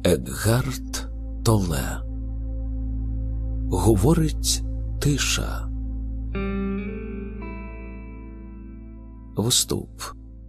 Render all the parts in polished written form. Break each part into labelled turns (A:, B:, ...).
A: Екгарт Толле. Говорить тиша. Вступ.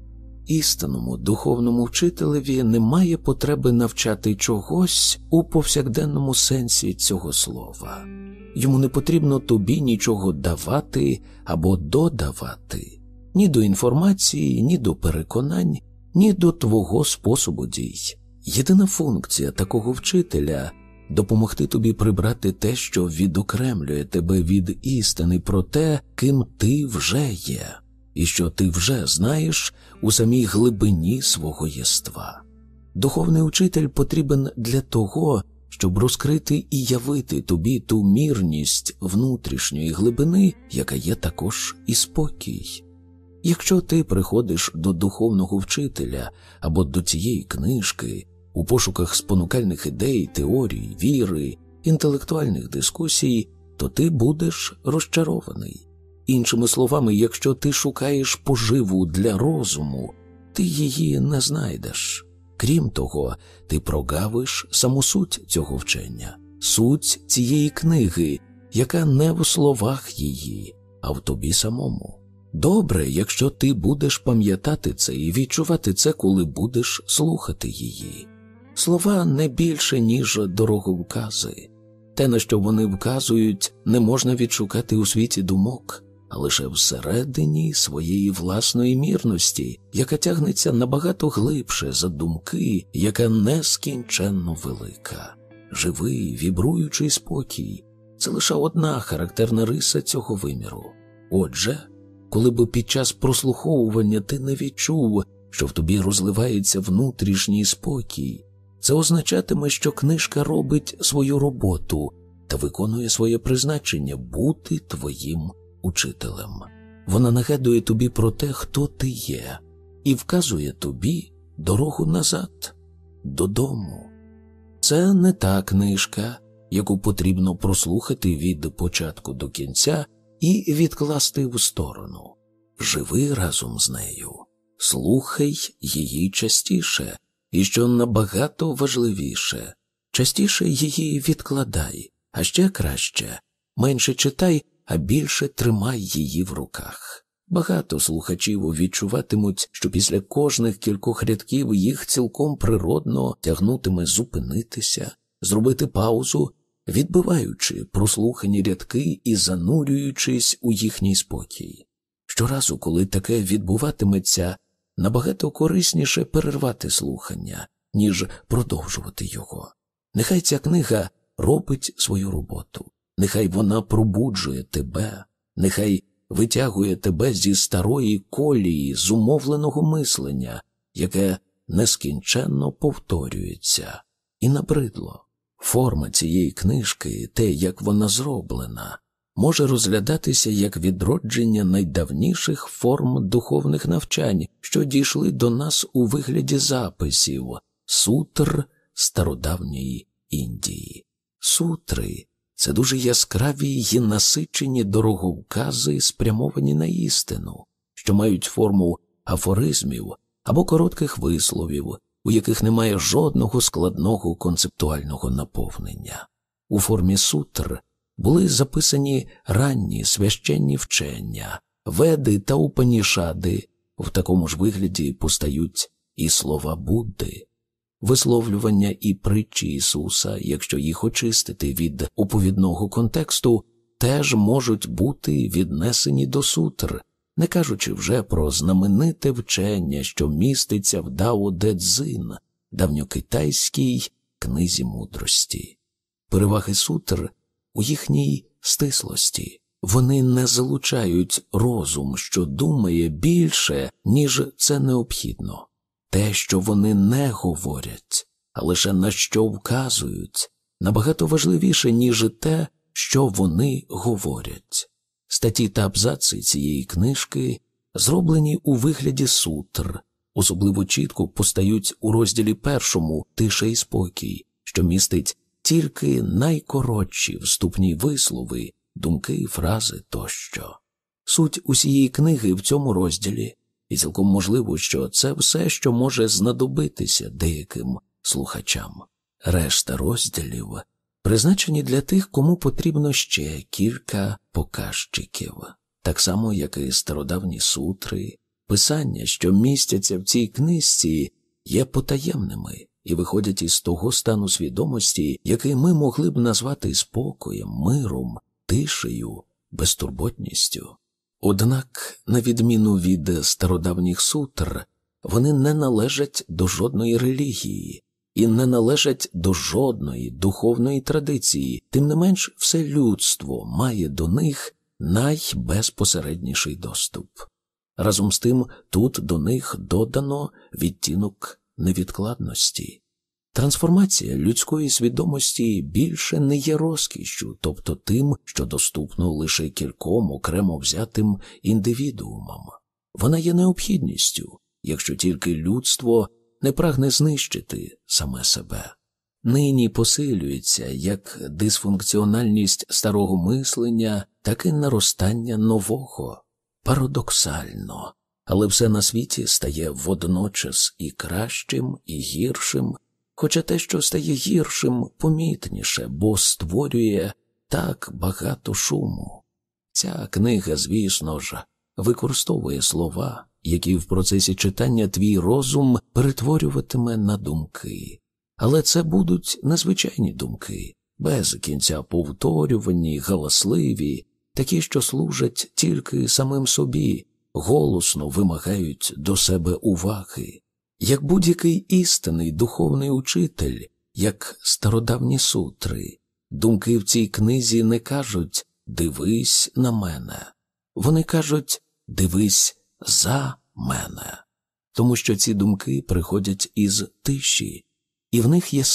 A: Істинному духовному вчителеві немає потреби навчати чогось у повсякденному сенсі цього слова. Йому не потрібно тобі нічого давати або додавати. Ні до інформації, ні до переконань, ні до твого способу дій. Єдина функція такого вчителя – допомогти тобі прибрати те, що відокремлює тебе від істини про те, ким ти вже є, і що ти вже знаєш у самій глибині свого єства. Духовний учитель потрібен для того, щоб розкрити і явити тобі ту мірність внутрішньої глибини, яка є також і спокій. Якщо ти приходиш до духовного вчителя або до цієї книжки у пошуках спонукальних ідей, теорій, віри, інтелектуальних дискусій, то ти будеш розчарований. Іншими словами, якщо ти шукаєш поживу для розуму, ти її не знайдеш. Крім того, ти прогавиш саму суть цього вчення, суть цієї книги, яка не в словах її, а в тобі самому. Добре, якщо ти будеш пам'ятати це і відчувати це, коли будеш слухати її. Слова не більше, ніж дороговкази. Те, на що вони вказують, не можна відшукати у світі думок, а лише всередині своєї власної мірності, яка тягнеться набагато глибше за думки, яка нескінченно велика. Живий, вібруючий спокій – це лише одна характерна риса цього виміру. Отже, коли б під час прослуховування ти не відчув, що в тобі розливається внутрішній спокій, це означатиме, що книжка робить свою роботу та виконує своє призначення – бути твоїм учителем. Вона нагадує тобі про те, хто ти є, і вказує тобі дорогу назад, додому. Це не та книжка, яку потрібно прослухати від початку до кінця і відкласти в сторону. Живи разом з нею, слухай її частіше, і що набагато важливіше, частіше її відкладай, а ще краще, менше читай, а більше тримай її в руках. Багато слухачів відчуватимуть, що після кожних кількох рядків їх цілком природно тягнутиме зупинитися, зробити паузу, відбиваючи прослухані рядки і занурюючись у їхній спокій. Щоразу, коли таке відбуватиметься, набагато корисніше перервати слухання, ніж продовжувати його. Нехай ця книга робить свою роботу. Нехай вона пробуджує тебе, нехай витягує тебе зі старої колії зумовленого мислення, яке нескінченно повторюється. І набридло. Форма цієї книжки, те, як вона зроблена, може розглядатися як відродження найдавніших форм духовних навчань, що дійшли до нас у вигляді записів, сутр стародавньої Індії. Сутри – це дуже яскраві й насичені дороговкази, спрямовані на істину, що мають форму афоризмів або коротких висловів, у яких немає жодного складного концептуального наповнення. У формі сутр були записані ранні священні вчення, веди та упанішади, в такому ж вигляді постають і слова Будди. Висловлювання і притчі Ісуса, якщо їх очистити від оповідного контексту, теж можуть бути віднесені до сутр, не кажучи вже про знамените вчення, що міститься в Дао Де Цзин, давньокитайській книзі мудрості. Переваги сутр у їхній стислості. Вони не залучають розум, що думає більше, ніж це необхідно. Те, що вони не говорять, а лише на що вказують, набагато важливіше, ніж те, що вони говорять. Статті та абзаци цієї книжки зроблені у вигляді сутр, особливо чітко постають у розділі 1 «Тиша і спокій», що містить тільки найкоротші вступні вислови, думки, фрази тощо. Суть усієї книги в цьому розділі, і цілком можливо, що це все, що може знадобитися деяким слухачам. Решта розділів призначені для тих, кому потрібно ще кілька показчиків. Так само, як і стародавні сутри, писання, що містяться в цій книжці, є потаємними і виходять із того стану свідомості, який ми могли б назвати спокоєм, миром, тишею, безтурботністю. Однак, на відміну від стародавніх сутр, вони не належать до жодної релігії і не належать до жодної духовної традиції, тим не менш все людство має до них найбезпосередніший доступ. Разом з тим, тут до них додано відтінок невідкладності. Трансформація людської свідомості більше не є розкішшю, тобто тим, що доступно лише кільком окремо взятим індивідуумам. Вона є необхідністю, якщо тільки людство не прагне знищити саме себе. Нині посилюється як дисфункціональність старого мислення, так і наростання нового. Парадоксально, але все на світі стає водночас і кращим, і гіршим, хоча те, що стає гіршим, помітніше, бо створює так багато шуму. Ця книга, звісно ж, використовує слова, які в процесі читання твій розум перетворюватиме на думки. Але це будуть незвичайні думки, без кінця повторювані, галасливі, такі, що служать тільки самим собі, голосно вимагають до себе уваги. Як будь-який істинний духовний учитель, як стародавні сутри, думки в цій книзі не кажуть «дивись на мене». Вони кажуть «дивись за мене». Тому що ці думки приходять із тиші, і в них є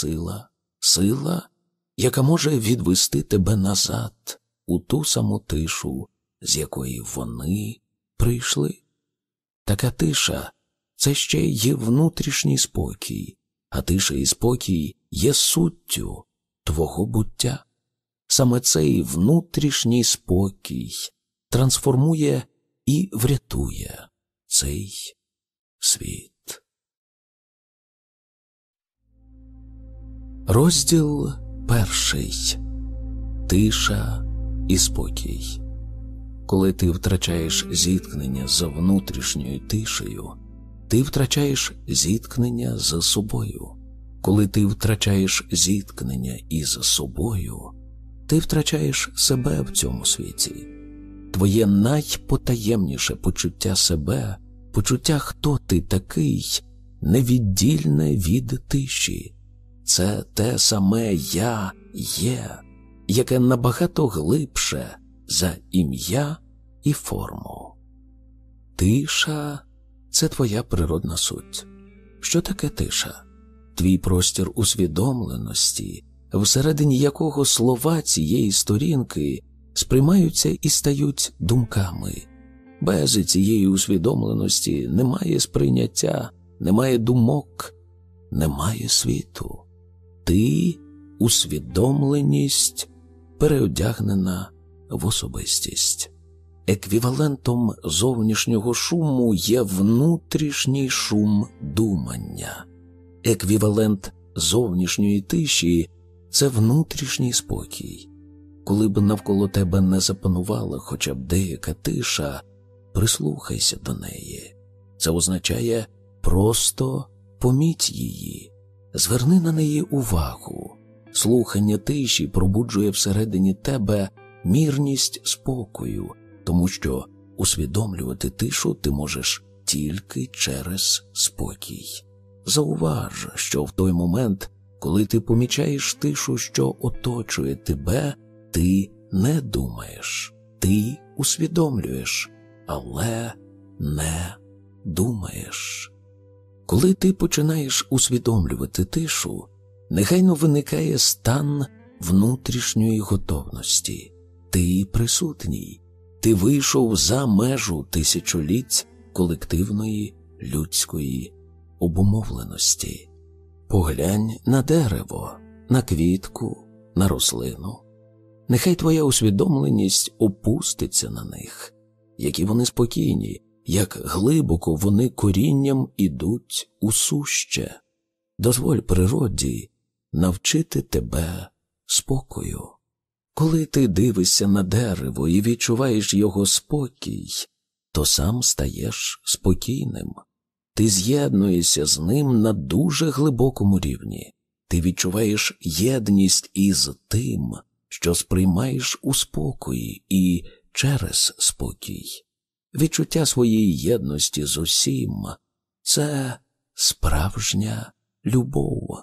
A: сила, яка може відвести тебе назад у ту саму тишу, з якої вони прийшли. Така тиша – це ще є внутрішній спокій, а тиша і спокій є суттю твого буття. Саме цей внутрішній спокій трансформує і врятує цей світ. Розділ 1. Тиша і спокій. Коли ти втрачаєш зіткнення з внутрішньою тишею, ти втрачаєш зіткнення з собою. Коли ти втрачаєш зіткнення із собою, ти втрачаєш себе в цьому світі. Твоє найпотаємніше почуття себе, почуття, хто ти такий, невіддільне від тиші. Це те саме «я є», яке набагато глибше за ім'я і форму. Тиша – це твоя природна суть. Що таке тиша? Твій простір усвідомленості, всередині якого слова цієї сторінки сприймаються і стають думками. Без цієї усвідомленості немає сприйняття, немає думок, немає світу. Ти – усвідомленість, переодягнена в особистість. Еквівалентом зовнішнього шуму є внутрішній шум думання. Еквівалент зовнішньої тиші – це внутрішній спокій. Коли б навколо тебе не запанувала хоча б деяка тиша, прислухайся до неї. Це означає просто поміть її. Зверни на неї увагу. Слухання тиші пробуджує всередині тебе мірність спокою, тому що усвідомлювати тишу ти можеш тільки через спокій. Зауваж, що в той момент, коли ти помічаєш тишу, що оточує тебе, ти не думаєш, ти усвідомлюєш, але не думаєш. Коли ти починаєш усвідомлювати тишу, негайно виникає стан внутрішньої готовності. Ти присутній. Ти вийшов за межу тисячоліть колективної людської обумовленості. Поглянь на дерево, на квітку, на рослину. Нехай твоя усвідомленість опуститься на них. Які вони спокійні, як глибоко вони корінням ідуть у суще. Дозволь природі навчити тебе спокою. Коли ти дивишся на дерево і відчуваєш його спокій, то сам стаєш спокійним. Ти з'єднуєшся з ним на дуже глибокому рівні. Ти відчуваєш єдність із тим, що сприймаєш у спокої і через спокій. Відчуття своєї єдності з усім – це справжня любов.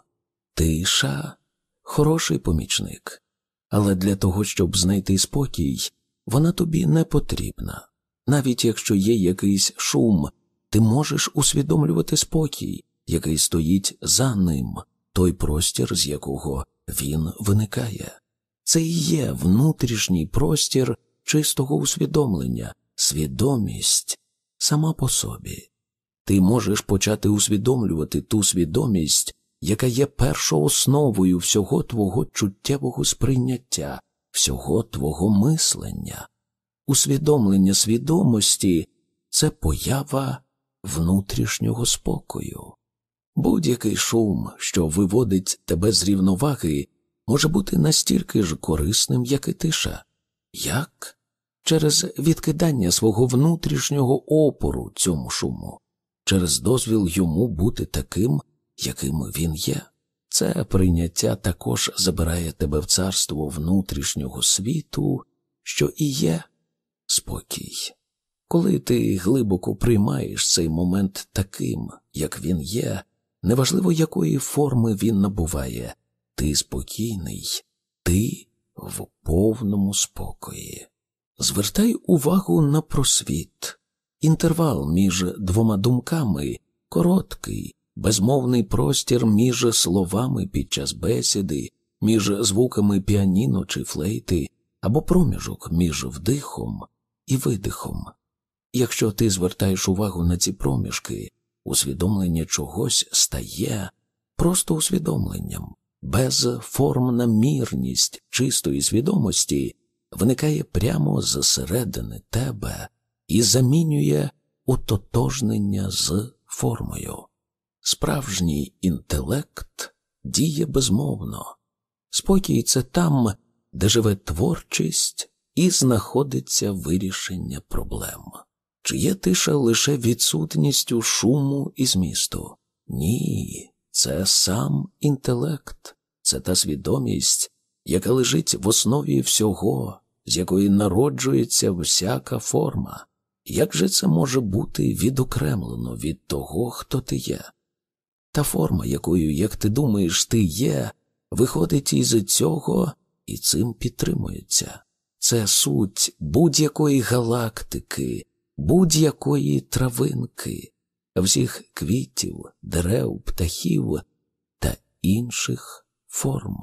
A: Тиша – хороший помічник. Але для того, щоб знайти спокій, вона тобі не потрібна. Навіть якщо є якийсь шум, ти можеш усвідомлювати спокій, який стоїть за ним, той простір, з якого він виникає. Це і є внутрішній простір чистого усвідомлення, свідомість сама по собі. Ти можеш почати усвідомлювати ту свідомість, яка є першоосновою всього твого чуттєвого сприйняття, всього твого мислення. Усвідомлення свідомості – це поява внутрішнього спокою. Будь-який шум, що виводить тебе з рівноваги, може бути настільки ж корисним, як і тиша. Як? Через відкидання свого внутрішнього опору цьому шуму, через дозвіл йому бути таким, яким він є. Це прийняття також забирає тебе в царство внутрішнього світу, що і є спокій. Коли ти глибоко приймаєш цей момент таким, як він є, неважливо, якої форми він набуває, ти спокійний, ти в повному спокої. Звертай увагу на просвіт. Інтервал між двома думками – короткий, безмовний простір між словами під час бесіди, між звуками піаніно чи флейти, або проміжок між вдихом і видихом. Якщо ти звертаєш увагу на ці проміжки, усвідомлення чогось стає просто усвідомленням. Безформна мірність чистої свідомості виникає прямо зсередини тебе і замінює ототожнення з формою. Справжній інтелект діє безмовно. Спокій – це там, де живе творчість і знаходиться вирішення проблем. Чи є тиша лише відсутністю шуму і змісту? Ні, це сам інтелект, це та свідомість, яка лежить в основі всього, з якої народжується всяка форма. Як же це може бути відокремлено від того, хто ти є? Та форма, якою, як ти думаєш, ти є, виходить із цього і цим підтримується. Це суть будь-якої галактики, будь-якої травинки, всіх квітів, дерев, птахів та інших форм.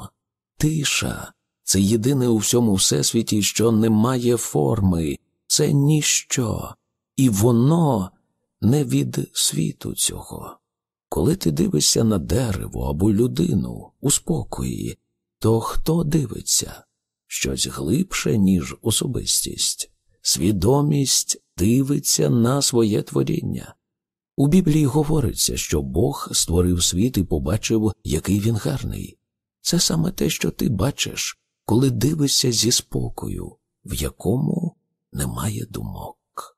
A: Тиша – це єдине у всьому всесвіті, що не має форми, це ніщо, і воно не від світу цього. Коли ти дивишся на дерево або людину у спокої, то хто дивиться? Щось глибше, ніж особистість. Свідомість дивиться на своє творіння. У Біблії говориться, що Бог створив світ і побачив, який він гарний. Це саме те, що ти бачиш, коли дивишся зі спокою, в якому немає думок.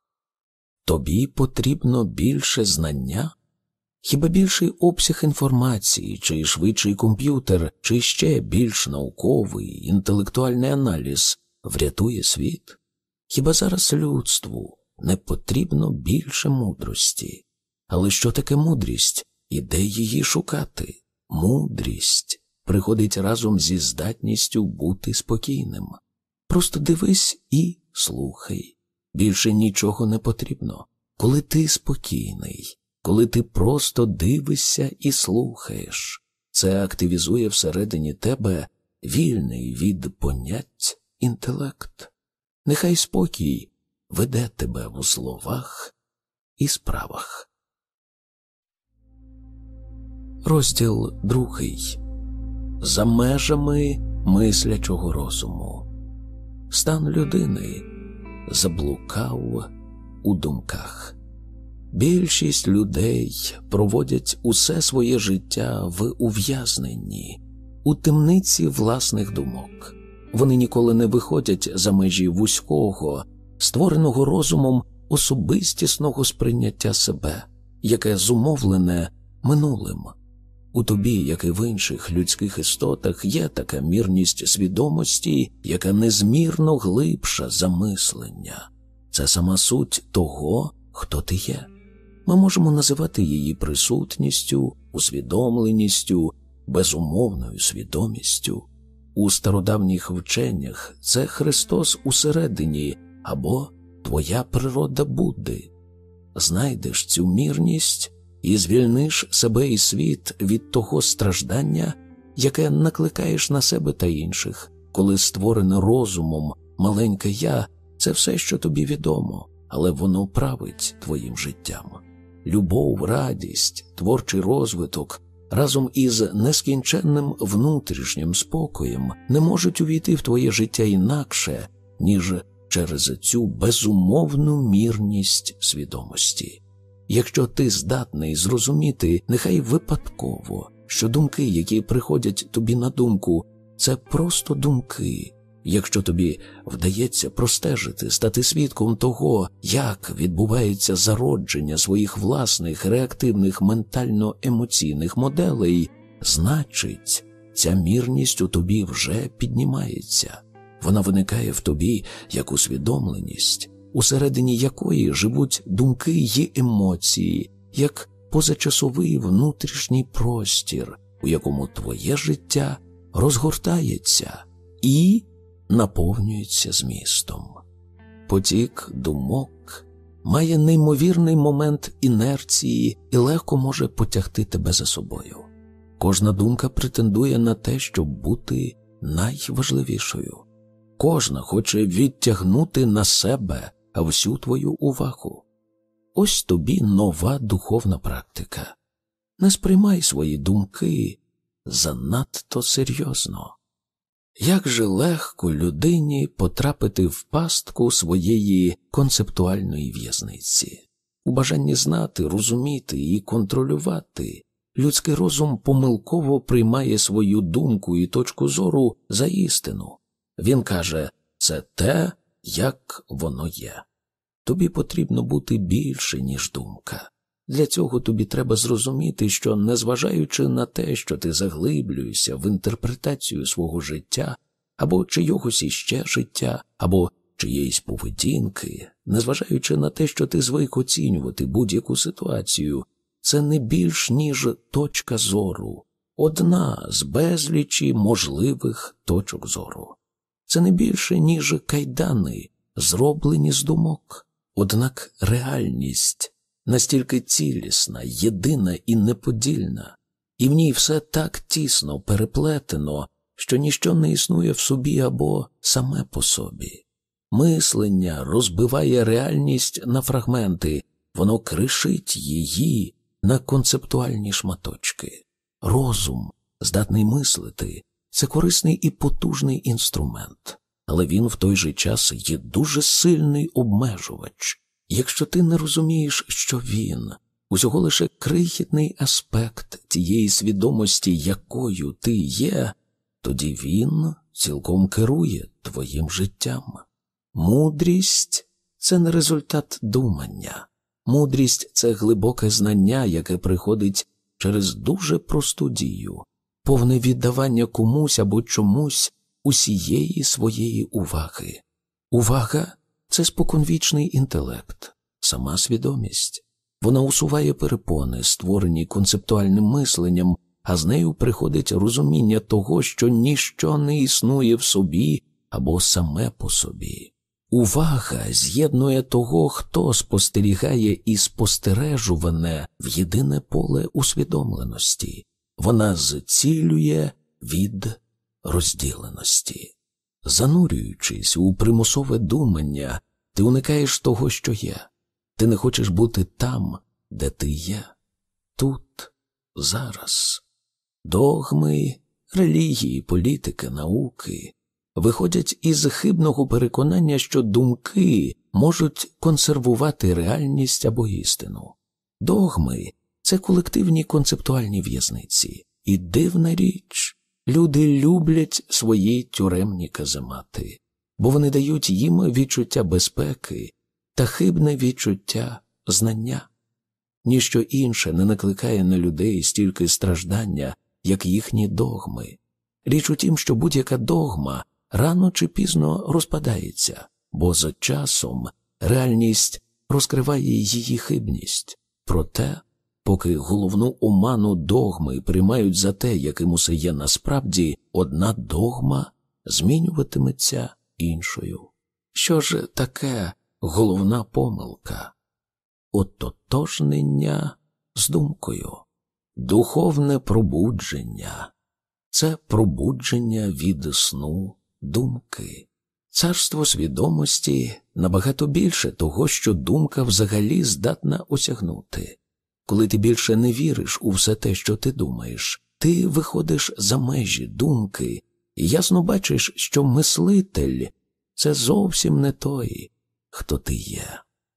A: Тобі потрібно більше знання? Хіба більший обсяг інформації, чи швидший комп'ютер, чи ще більш науковий, інтелектуальний аналіз врятує світ? Хіба зараз людству не потрібно більше мудрості? Але що таке мудрість і де її шукати? Мудрість приходить разом зі здатністю бути спокійним. Просто дивись і слухай. Більше нічого не потрібно. Коли ти спокійний, коли ти просто дивишся і слухаєш, це активізує всередині тебе вільний від понять інтелект. Нехай спокій веде тебе в словах і справах. Розділ 2. За межами мислячого розуму. Стан людини заблукав у думках. Більшість людей проводять усе своє життя в ув'язненні, у темниці власних думок. Вони ніколи не виходять за межі вузького, створеного розумом особистісного сприйняття себе, яке зумовлене минулим. У тобі, як і в інших людських істотах, є така мірність свідомості, яка незмірно глибша за мислення. Це сама суть того, хто ти є. Ми можемо називати її присутністю, усвідомленістю, безумовною свідомістю. У стародавніх вченнях це Христос усередині або твоя природа Будди. Знайдеш цю мірність і звільниш себе і світ від того страждання, яке накликаєш на себе та інших, коли створене розумом маленьке «я» – це все, що тобі відомо, але воно править твоїм життям. Любов, радість, творчий розвиток разом із нескінченним внутрішнім спокоєм не можуть увійти в твоє життя інакше, ніж через цю безумовну мірність свідомості. Якщо ти здатний зрозуміти, нехай випадково, що думки, які приходять тобі на думку, це просто думки, якщо тобі вдається простежити, стати свідком того, як відбувається зародження своїх власних реактивних ментально-емоційних моделей, значить, ця мірність у тобі вже піднімається. Вона виникає в тобі як усвідомленість, усередині якої живуть думки й емоції, як позачасовий внутрішній простір, у якому твоє життя розгортається і наповнюється змістом. Потік думок має неймовірний момент інерції і легко може потягти тебе за собою. Кожна думка претендує на те, щоб бути найважливішою. Кожна хоче відтягнути на себе всю твою увагу. Ось тобі нова духовна практика. Не сприймай свої думки занадто серйозно. Як же легко людині потрапити в пастку своєї концептуальної в'язниці. У бажанні знати, розуміти і контролювати, людський розум помилково приймає свою думку і точку зору за істину. Він каже, це те, як воно є. Тобі потрібно бути більше, ніж думка. Для цього тобі треба зрозуміти, що, незважаючи на те, що ти заглиблюєшся в інтерпретацію свого життя, або чийогось іще життя, або чиєїсь поведінки, незважаючи на те, що ти звик оцінювати будь-яку ситуацію, це не більш, ніж точка зору, одна з безлічі можливих точок зору. Це не більше, ніж кайдани, зроблені з думок. Однак реальність настільки цілісна, єдина і неподільна, і в ній все так тісно переплетено, що ніщо не існує в собі або саме по собі. Мислення розбиває реальність на фрагменти, воно кришить її на концептуальні шматочки. Розум, здатний мислити, це корисний і потужний інструмент, але він в той же час є дуже сильний обмежувач. Якщо ти не розумієш, що він – усього лише крихітний аспект тієї свідомості, якою ти є, тоді він цілком керує твоїм життям. Мудрість – це не результат думання. Мудрість – це глибоке знання, яке приходить через дуже просту дію, повне віддавання комусь або чомусь усієї своєї уваги. Увага – це споконвічний інтелект, сама свідомість. Вона усуває перепони, створені концептуальним мисленням, а з нею приходить розуміння того, що ніщо не існує в собі або саме по собі. Увага з'єднує того, хто спостерігає і спостережуване в єдине поле усвідомленості. Вона зцілює від розділеності. Занурюючись у примусове думання, ти уникаєш того, що є. Ти не хочеш бути там, де ти є. Тут, зараз. Догми, релігії, політики, науки виходять із хибного переконання, що думки можуть консервувати реальність або істину. Догми – це колективні концептуальні в'язниці. І дивна річ, Люди люблять свої тюремні каземати, бо вони дають їм відчуття безпеки та хибне відчуття знання. Ніщо інше не накликає на людей стільки страждання, як їхні догми. Річ у тім, що будь-яка догма рано чи пізно розпадається, бо за часом реальність розкриває її хибність. Проте, поки головну оману догми приймають за те, яким усе є насправді, одна догма змінюватиметься іншою. Що ж таке головна помилка? Ототожнення з думкою. Духовне пробудження – це пробудження від сну думки. Царство свідомості набагато більше того, що думка взагалі здатна осягнути. Коли ти більше не віриш у все те, що ти думаєш, ти виходиш за межі думки і ясно бачиш, що мислитель – це зовсім не той, хто ти є.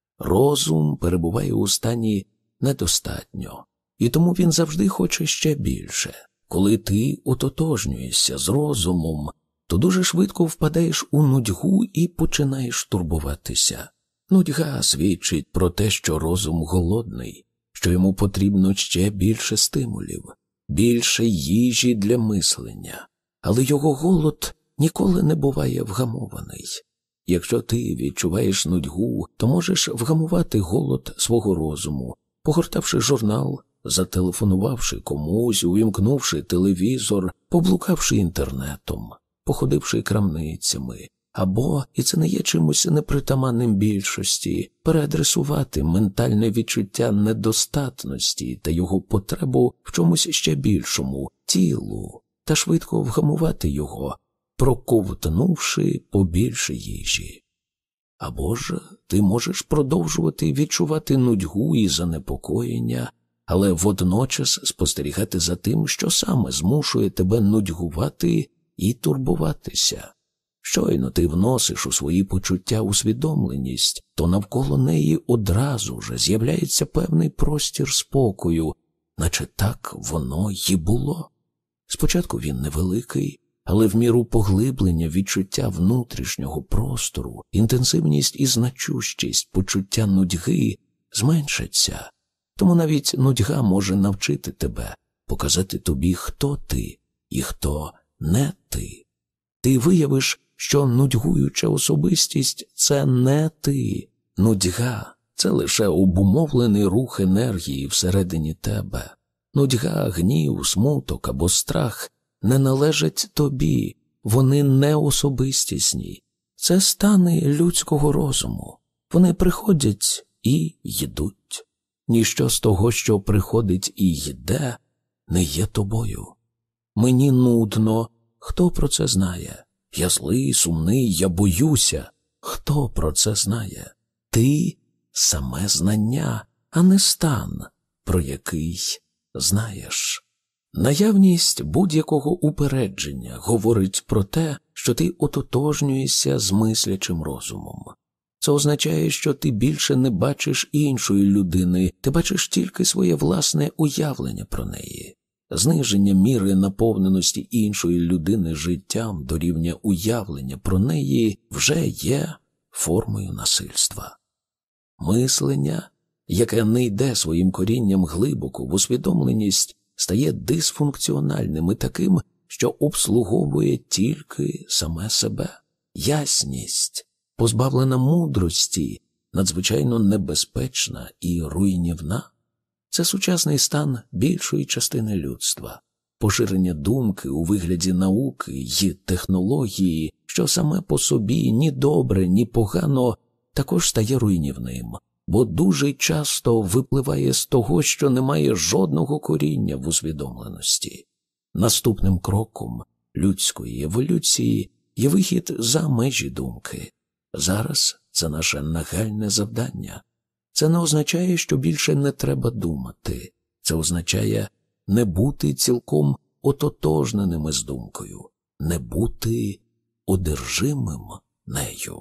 A: Розум перебуває у стані недостатньо, і тому він завжди хоче ще більше. Коли ти ототожнюєшся з розумом, то дуже швидко впадаєш у нудьгу і починаєш турбуватися. Нудьга свідчить про те, що розум голодний, що йому потрібно ще більше стимулів, більше їжі для мислення. Але його голод ніколи не буває вгамований. Якщо ти відчуваєш нудьгу, то можеш вгамувати голод свого розуму, погортавши журнал, зателефонувавши комусь, увімкнувши телевізор, поблукавши інтернетом, походивши крамницями, або, і це не є чимось непритаманним більшості, переадресувати ментальне відчуття недостатності та його потребу в чомусь ще більшому – тілу, та швидко вгамувати його, проковтнувши побільше їжі. Або ж ти можеш продовжувати відчувати нудьгу і занепокоєння, але водночас спостерігати за тим, що саме змушує тебе нудьгувати і турбуватися. Щойно ти вносиш у свої почуття усвідомленість, то навколо неї одразу ж з'являється певний простір спокою, наче так воно й було. Спочатку він невеликий, але в міру поглиблення відчуття внутрішнього простору, інтенсивність і значущість почуття нудьги зменшаться. Тому навіть нудьга може навчити тебе, показати тобі, хто ти і хто не ти. Ти виявиш, що нудьгуюча особистість – це не ти. Нудьга – це лише обумовлений рух енергії всередині тебе. Нудьга, гнів, смуток або страх не належать тобі, вони не особистісні. Це стани людського розуму. Вони приходять і йдуть. Ніщо з того, що приходить і йде, не є тобою. Мені нудно. Хто про це знає? Я злий, сумний, я боюся. Хто про це знає? Ти – саме знання, а не стан, про який знаєш. Наявність будь-якого упередження говорить про те, що ти ототожнюєшся з мислячим розумом. Це означає, що ти більше не бачиш іншої людини, ти бачиш тільки своє власне уявлення про неї. Зниження міри наповненості іншої людини життям до рівня уявлення про неї вже є формою насильства. Мислення, яке не йде своїм корінням глибоко в усвідомленість, стає дисфункціональним і таким, що обслуговує тільки саме себе. Ясність, позбавлена мудрості, надзвичайно небезпечна і руйнівна. Це сучасний стан більшої частини людства. Поширення думки у вигляді науки й технології, що саме по собі ні добре, ні погано, також стає руйнівним, бо дуже часто випливає з того, що немає жодного коріння в усвідомленості. Наступним кроком людської еволюції є вихід за межі думки. Зараз це наше нагальне завдання. Це не означає, що більше не треба думати. Це означає не бути цілком ототожненими з думкою, не бути одержимим нею.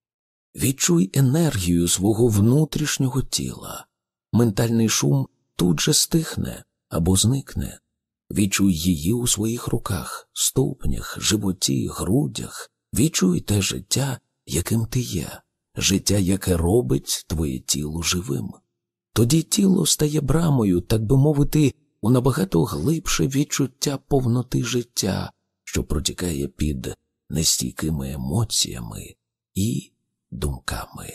A: Відчуй енергію свого внутрішнього тіла. Ментальний шум тут же стихне або зникне. Відчуй її у своїх руках, ступнях, животі, грудях. Відчуй те життя, яким ти є, життя, яке робить твоє тіло живим. Тоді тіло стає брамою, так би мовити, у набагато глибше відчуття повноти життя, що протікає під нестійкими емоціями і думками.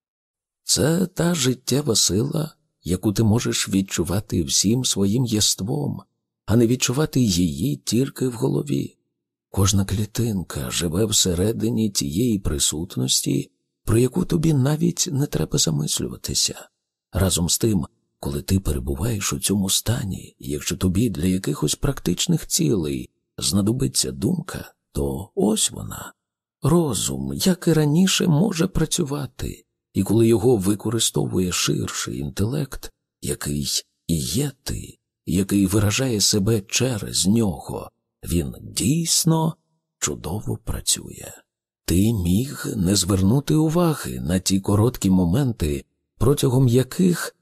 A: Це та життєва сила, яку ти можеш відчувати всім своїм єством, а не відчувати її тільки в голові. Кожна клітинка живе всередині тієї присутності, про яку тобі навіть не треба замислюватися. Разом з тим, коли ти перебуваєш у цьому стані, якщо тобі для якихось практичних цілей знадобиться думка, то ось вона. Розум, як і раніше, може працювати, і коли його використовує ширший інтелект, який і є ти, який виражає себе через нього, він дійсно чудово працює. Ти міг не звернути уваги на ті короткі моменти, протягом яких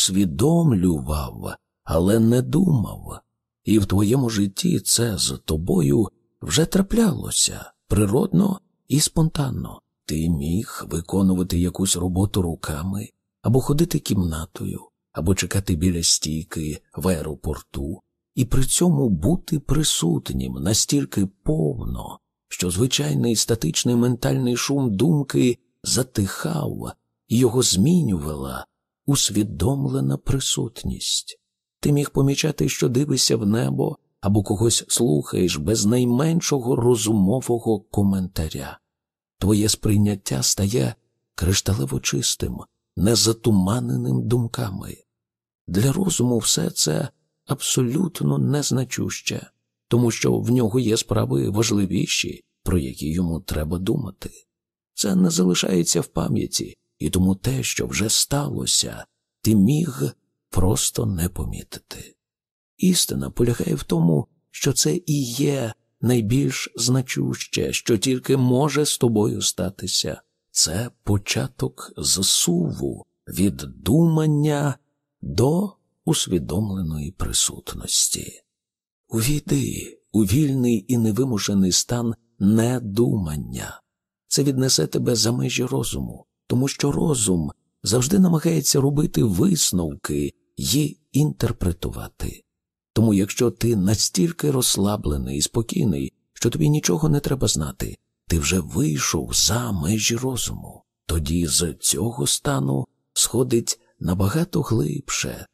A: усвідомлював, але не думав. І в твоєму житті це з тобою вже траплялося, природно і спонтанно. Ти міг виконувати якусь роботу руками, або ходити кімнатою, або чекати біля стійки в аеропорту, і при цьому бути присутнім настільки повно, що звичайний статичний ментальний шум думки затихав, і його змінювала усвідомлена присутність. Ти міг помічати, що дивишся в небо, або когось слухаєш без найменшого розумового коментаря. Твоє сприйняття стає кришталево чистим, незатуманеним думками. Для розуму все це абсолютно незначуще, тому що в нього є справи важливіші, про які йому треба думати. Це не залишається в пам'яті, і тому те, що вже сталося, ти міг просто не помітити. Істина полягає в тому, що це і є найбільш значуще, що тільки може з тобою статися. Це початок зсуву від думання до усвідомленої присутності. Увійди у вільний і невимушений стан недумання. Це віднесе тебе за межі розуму, тому що розум завжди намагається робити висновки й інтерпретувати. Тому якщо ти настільки розслаблений і спокійний, що тобі нічого не треба знати, ти вже вийшов за межі розуму. Тоді з цього стану сходить набагато глибше,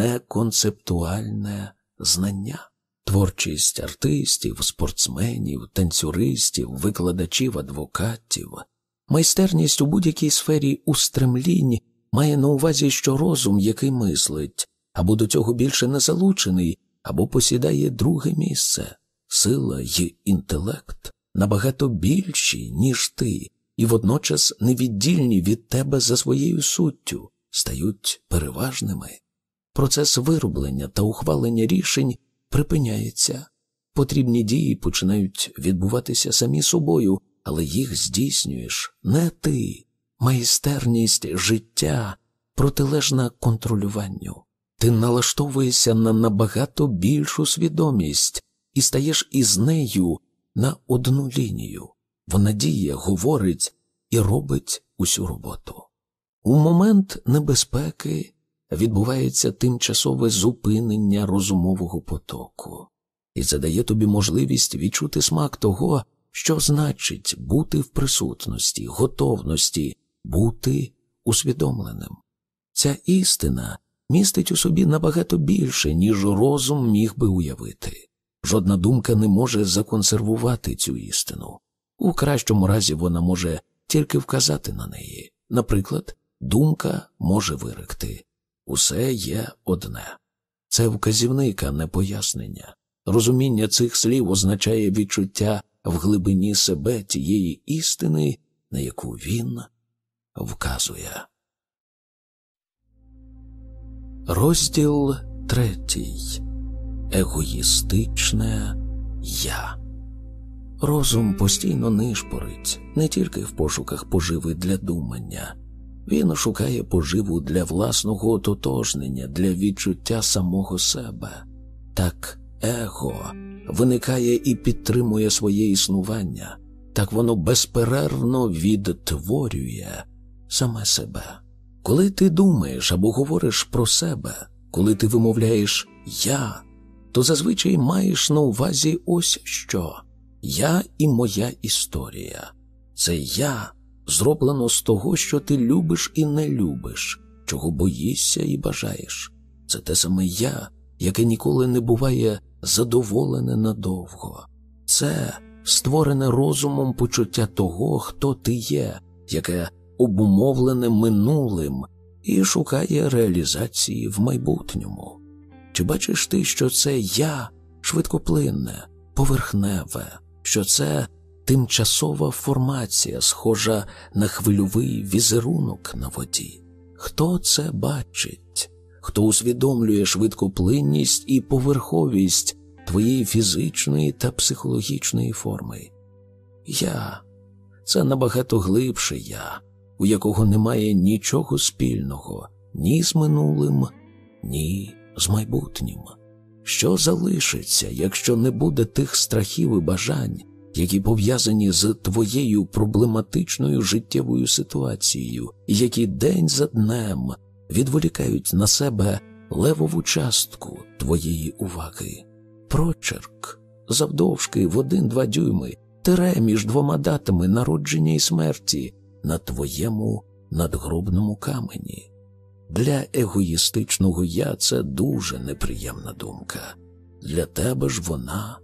A: неконцептуальне знання. Творчість артистів, спортсменів, танцюристів, викладачів, адвокатів. Майстерність у будь-якій сфері устремлінь має на увазі, що розум, який мислить, або до цього більше не залучений, або посідає друге місце. Сила й інтелект набагато більші, ніж ти, і водночас невіддільні від тебе за своєю суттю, стають переважними. Процес вироблення та ухвалення рішень припиняється. Потрібні дії починають відбуватися самі собою, але їх здійснюєш не ти. Майстерність життя протилежна контролюванню. Ти налаштовуєшся на набагато більшу свідомість і стаєш із нею на одну лінію. Вона діє, говорить і робить усю роботу. У момент небезпеки відбувається тимчасове зупинення розумового потоку. І це дає тобі можливість відчути смак того, що значить бути в присутності, готовності, бути усвідомленим. Ця істина містить у собі набагато більше, ніж розум міг би уявити. Жодна думка не може законсервувати цю істину. У кращому разі вона може тільки вказати на неї. Наприклад, думка може виректи: усе є одне. Це вказівник, а не пояснення. Розуміння цих слів означає відчуття в глибині себе тієї істини, на яку він вказує. Розділ 3. Егоїстичне «Я». Розум постійно нишпорить, не тільки в пошуках поживи для думання. Він шукає поживу для власного ототожнення, для відчуття самого себе. Так, его виникає і підтримує своє існування, так воно безперервно відтворює саме себе. Коли ти думаєш або говориш про себе, коли ти вимовляєш «я», то зазвичай маєш на увазі ось що. Я і моя історія. Це я зроблено з того, що ти любиш і не любиш, чого боїшся і бажаєш. Це те саме я, яке ніколи не буває задоволене надовго. Це створене розумом почуття того, хто ти є, яке обумовлене минулим і шукає реалізації в майбутньому. Чи бачиш ти, що це «я» швидкоплинне, поверхневе, що це тимчасова формація, схожа на хвильовий візерунок на воді? Хто це бачить? Хто усвідомлює швидкоплинність і поверховість твоєї фізичної та психологічної форми? Я – це набагато глибше я, у якого немає нічого спільного ні з минулим, ні з майбутнім. Що залишиться, якщо не буде тих страхів і бажань, які пов'язані з твоєю проблематичною життєвою ситуацією, які день за днем відволікають на себе левову частку твоєї уваги? Прочерк завдовжки в 1-2 дюйми, тире між двома датами народження і смерті на твоєму надгробному камені. Для егоїстичного «я» це дуже неприємна думка. Для тебе ж вона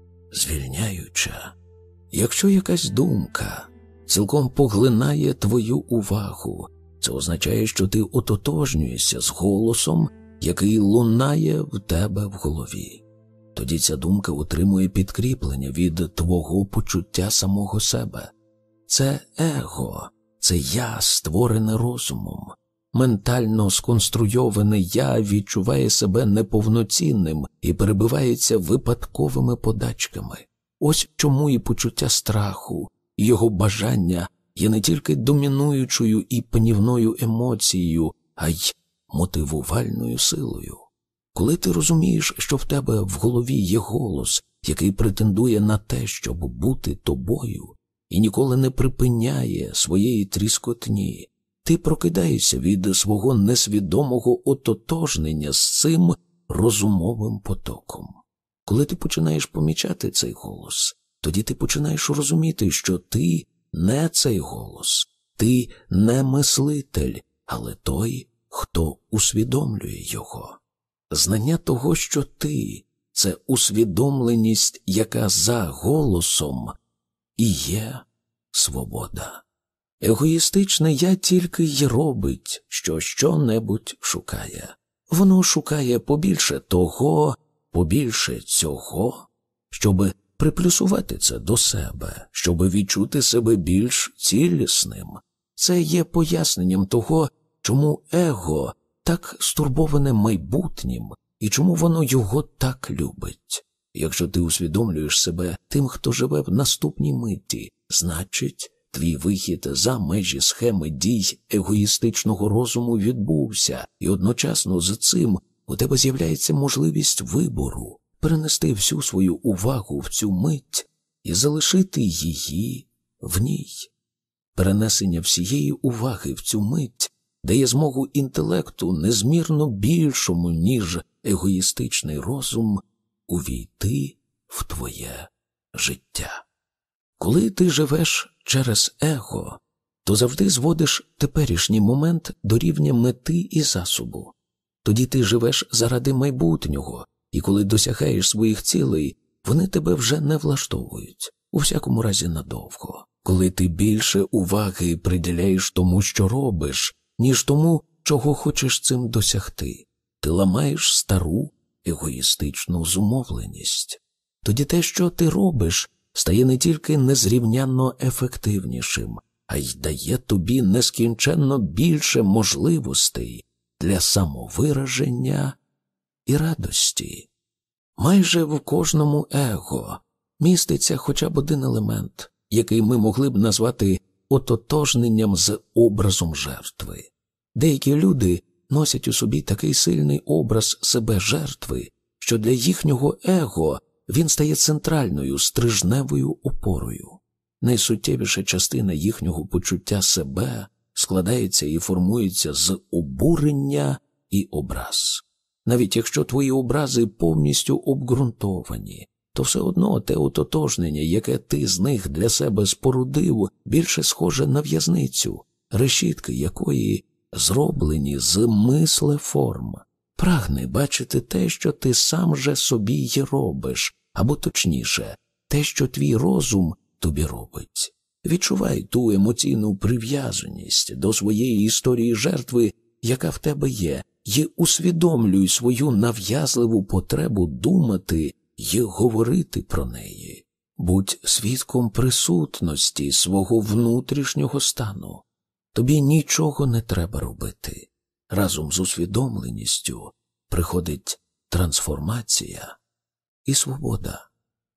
A: звільняюча. Якщо якась думка цілком поглинає твою увагу, це означає, що ти ототожнюєшся з голосом, який лунає в тебе в голові. Тоді ця думка отримує підкріплення від твого почуття самого себе. Це его, це «я», створене розумом. Ментально сконструйоване «я» відчуває себе неповноцінним і перебивається випадковими подачками. Ось чому і почуття страху, і його бажання є не тільки домінуючою і панівною емоцією, а й мотивувальною силою. Коли ти розумієш, що в тебе в голові є голос, який претендує на те, щоб бути тобою, і ніколи не припиняє своєї тріскотні, ти прокидаєшся від свого несвідомого ототожнення з цим розумовим потоком. Коли ти починаєш помічати цей голос, тоді ти починаєш розуміти, що ти не цей голос, ти не мислитель, але той, хто усвідомлює його. Знання того, що ти – це усвідомленість, яка за голосом і є свобода. Егоїстичне «я» тільки й робить, що що-небудь шукає. Воно шукає побільше того, побільше цього, щоб приплюсувати це до себе, щоб відчути себе більш цілісним. Це є поясненням того, чому его так стурбоване майбутнім і чому воно його так любить. Якщо ти усвідомлюєш себе тим, хто живе в наступній миті, значить, твій вихід за межі схеми дій егоїстичного розуму відбувся, і одночасно з цим у тебе з'являється можливість вибору, перенести всю свою увагу в цю мить і залишити її в ній. Перенесення всієї уваги в цю мить дає змогу інтелекту незмірно більшому, ніж егоїстичний розум, увійти в твоє життя. Коли ти живеш через его, то завжди зводиш теперішній момент до рівня мети і засобу. Тоді ти живеш заради майбутнього, і коли досягаєш своїх цілей, вони тебе вже не влаштовують, у всякому разі надовго. Коли ти більше уваги приділяєш тому, що робиш, ніж тому, чого хочеш цим досягти, ти ламаєш стару егоїстичну зумовленість. Тоді те, що ти робиш, стає не тільки незрівнянно ефективнішим, а й дає тобі нескінченно більше можливостей для самовираження і радості. Майже в кожному его міститься хоча б один елемент, який ми могли б назвати ототожненням з образом жертви. Деякі люди носять у собі такий сильний образ себе жертви, що для їхнього его він стає центральною, стрижневою опорою. Найсуттєвіша частина їхнього почуття себе складається і формується з обурення і образ. Навіть якщо твої образи повністю обґрунтовані, то все одно те ототожнення, яке ти з них для себе спорудив, більше схоже на в'язницю, решітки якої зроблені з мислеформ. Прагни бачити те, що ти сам же собі й робиш, або точніше, те, що твій розум тобі робить. Відчувай ту емоційну прив'язаність до своєї історії жертви, яка в тебе є, і усвідомлюй свою нав'язливу потребу думати і говорити про неї. Будь свідком присутності свого внутрішнього стану. Тобі нічого не треба робити. Разом з усвідомленістю приходить трансформація і свобода.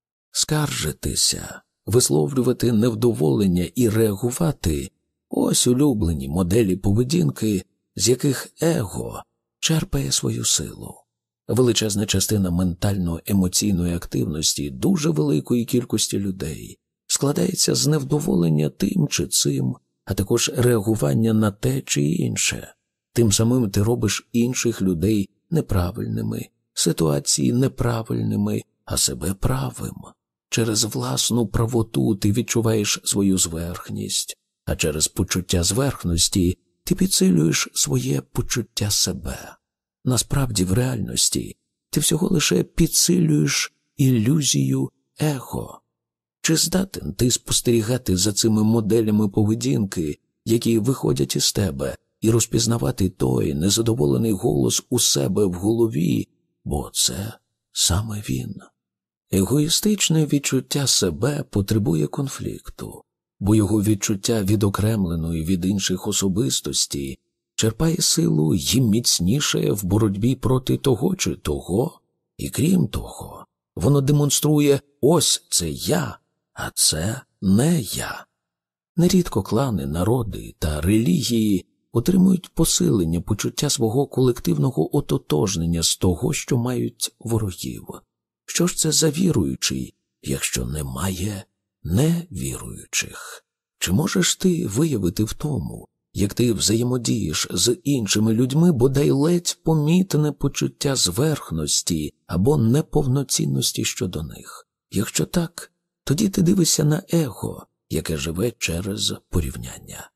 A: Скаржитися, висловлювати невдоволення і реагувати – ось улюблені моделі поведінки, з яких его черпає свою силу. Величезна частина ментально-емоційної активності дуже великої кількості людей складається з невдоволення тим чи цим, а також реагування на те чи інше. Тим самим ти робиш інших людей неправильними, ситуації неправильними, а себе правим. Через власну правоту ти відчуваєш свою зверхність, а через почуття зверхності ти підсилюєш своє почуття себе. Насправді, в реальності, ти всього лише підсилюєш ілюзію его. Чи здатен ти спостерігати за цими моделями поведінки, які виходять із тебе, і розпізнавати той незадоволений голос у себе в голові, бо це саме він? Егоїстичне відчуття себе потребує конфлікту, бо його відчуття відокремленої від інших особистостей черпає силу й міцніше в боротьбі проти того чи того, і крім того, воно демонструє «ось це я, а це не я». Нерідко клани, народи та релігії отримують посилення почуття свого колективного ототожнення з того, що мають ворогів. Що ж це за віруючий, якщо немає невіруючих? Чи можеш ти виявити в тому, як ти взаємодієш з іншими людьми, бодай ледь помітне почуття зверхності або неповноцінності щодо них? Якщо так, тоді ти дивишся на его, яке живе через порівняння.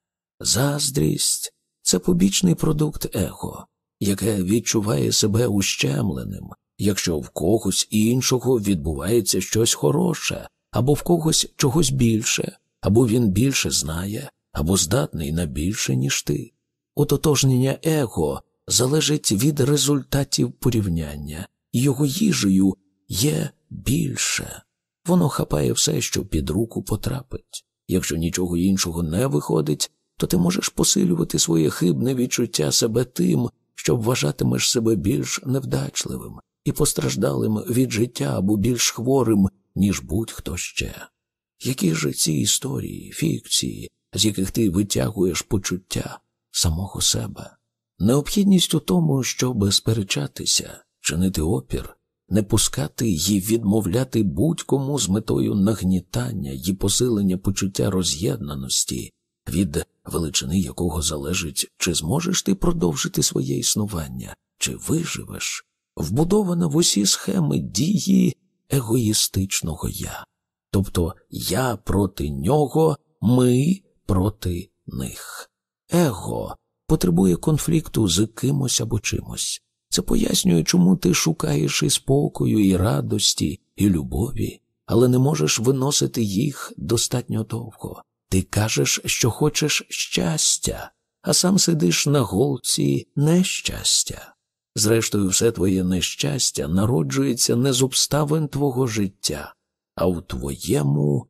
A: Заздрість – це побічний продукт его, яке відчуває себе ущемленим, якщо в когось іншого відбувається щось хороше, або в когось чогось більше, або він більше знає, або здатний на більше, ніж ти. Ототожнення его залежить від результатів порівняння, і його їжею є більше. Воно хапає все, що під руку потрапить. Якщо нічого іншого не виходить, то ти можеш посилювати своє хибне відчуття себе тим, що вважатимеш себе більш невдачливим і постраждалим від життя або більш хворим, ніж будь-хто ще. Які ж ці історії, фікції, з яких ти витягуєш почуття самого себе? Необхідність у тому, щоб сперечатися, чинити опір, не пускати й відмовляти будь-кому з метою нагнітання й посилення почуття роз'єднаності, від величини якого залежить, чи зможеш ти продовжити своє існування, чи виживеш, вбудована в усі схеми дії егоїстичного «я». Тобто «я» проти нього, «ми» проти них. Его потребує конфлікту з кимось або чимось. Це пояснює, чому ти шукаєш і спокою, і радості, і любові, але не можеш виносити їх достатньо довго. Ти кажеш, що хочеш щастя, а сам сидиш на голці нещастя. Зрештою, все твоє нещастя народжується не з обставин твого життя, а у твоєму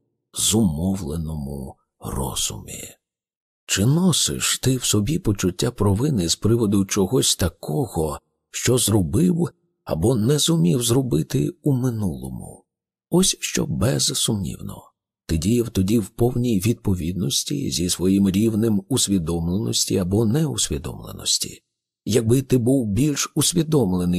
A: зумовленому розумі. Чи носиш ти в собі почуття провини з приводу чогось такого, що зробив або не зумів зробити у минулому? Ось що безсумнівно. Ти діяв тоді в повній відповідності зі своїм рівнем усвідомленості або неусвідомленості. Якби ти був більш усвідомлений,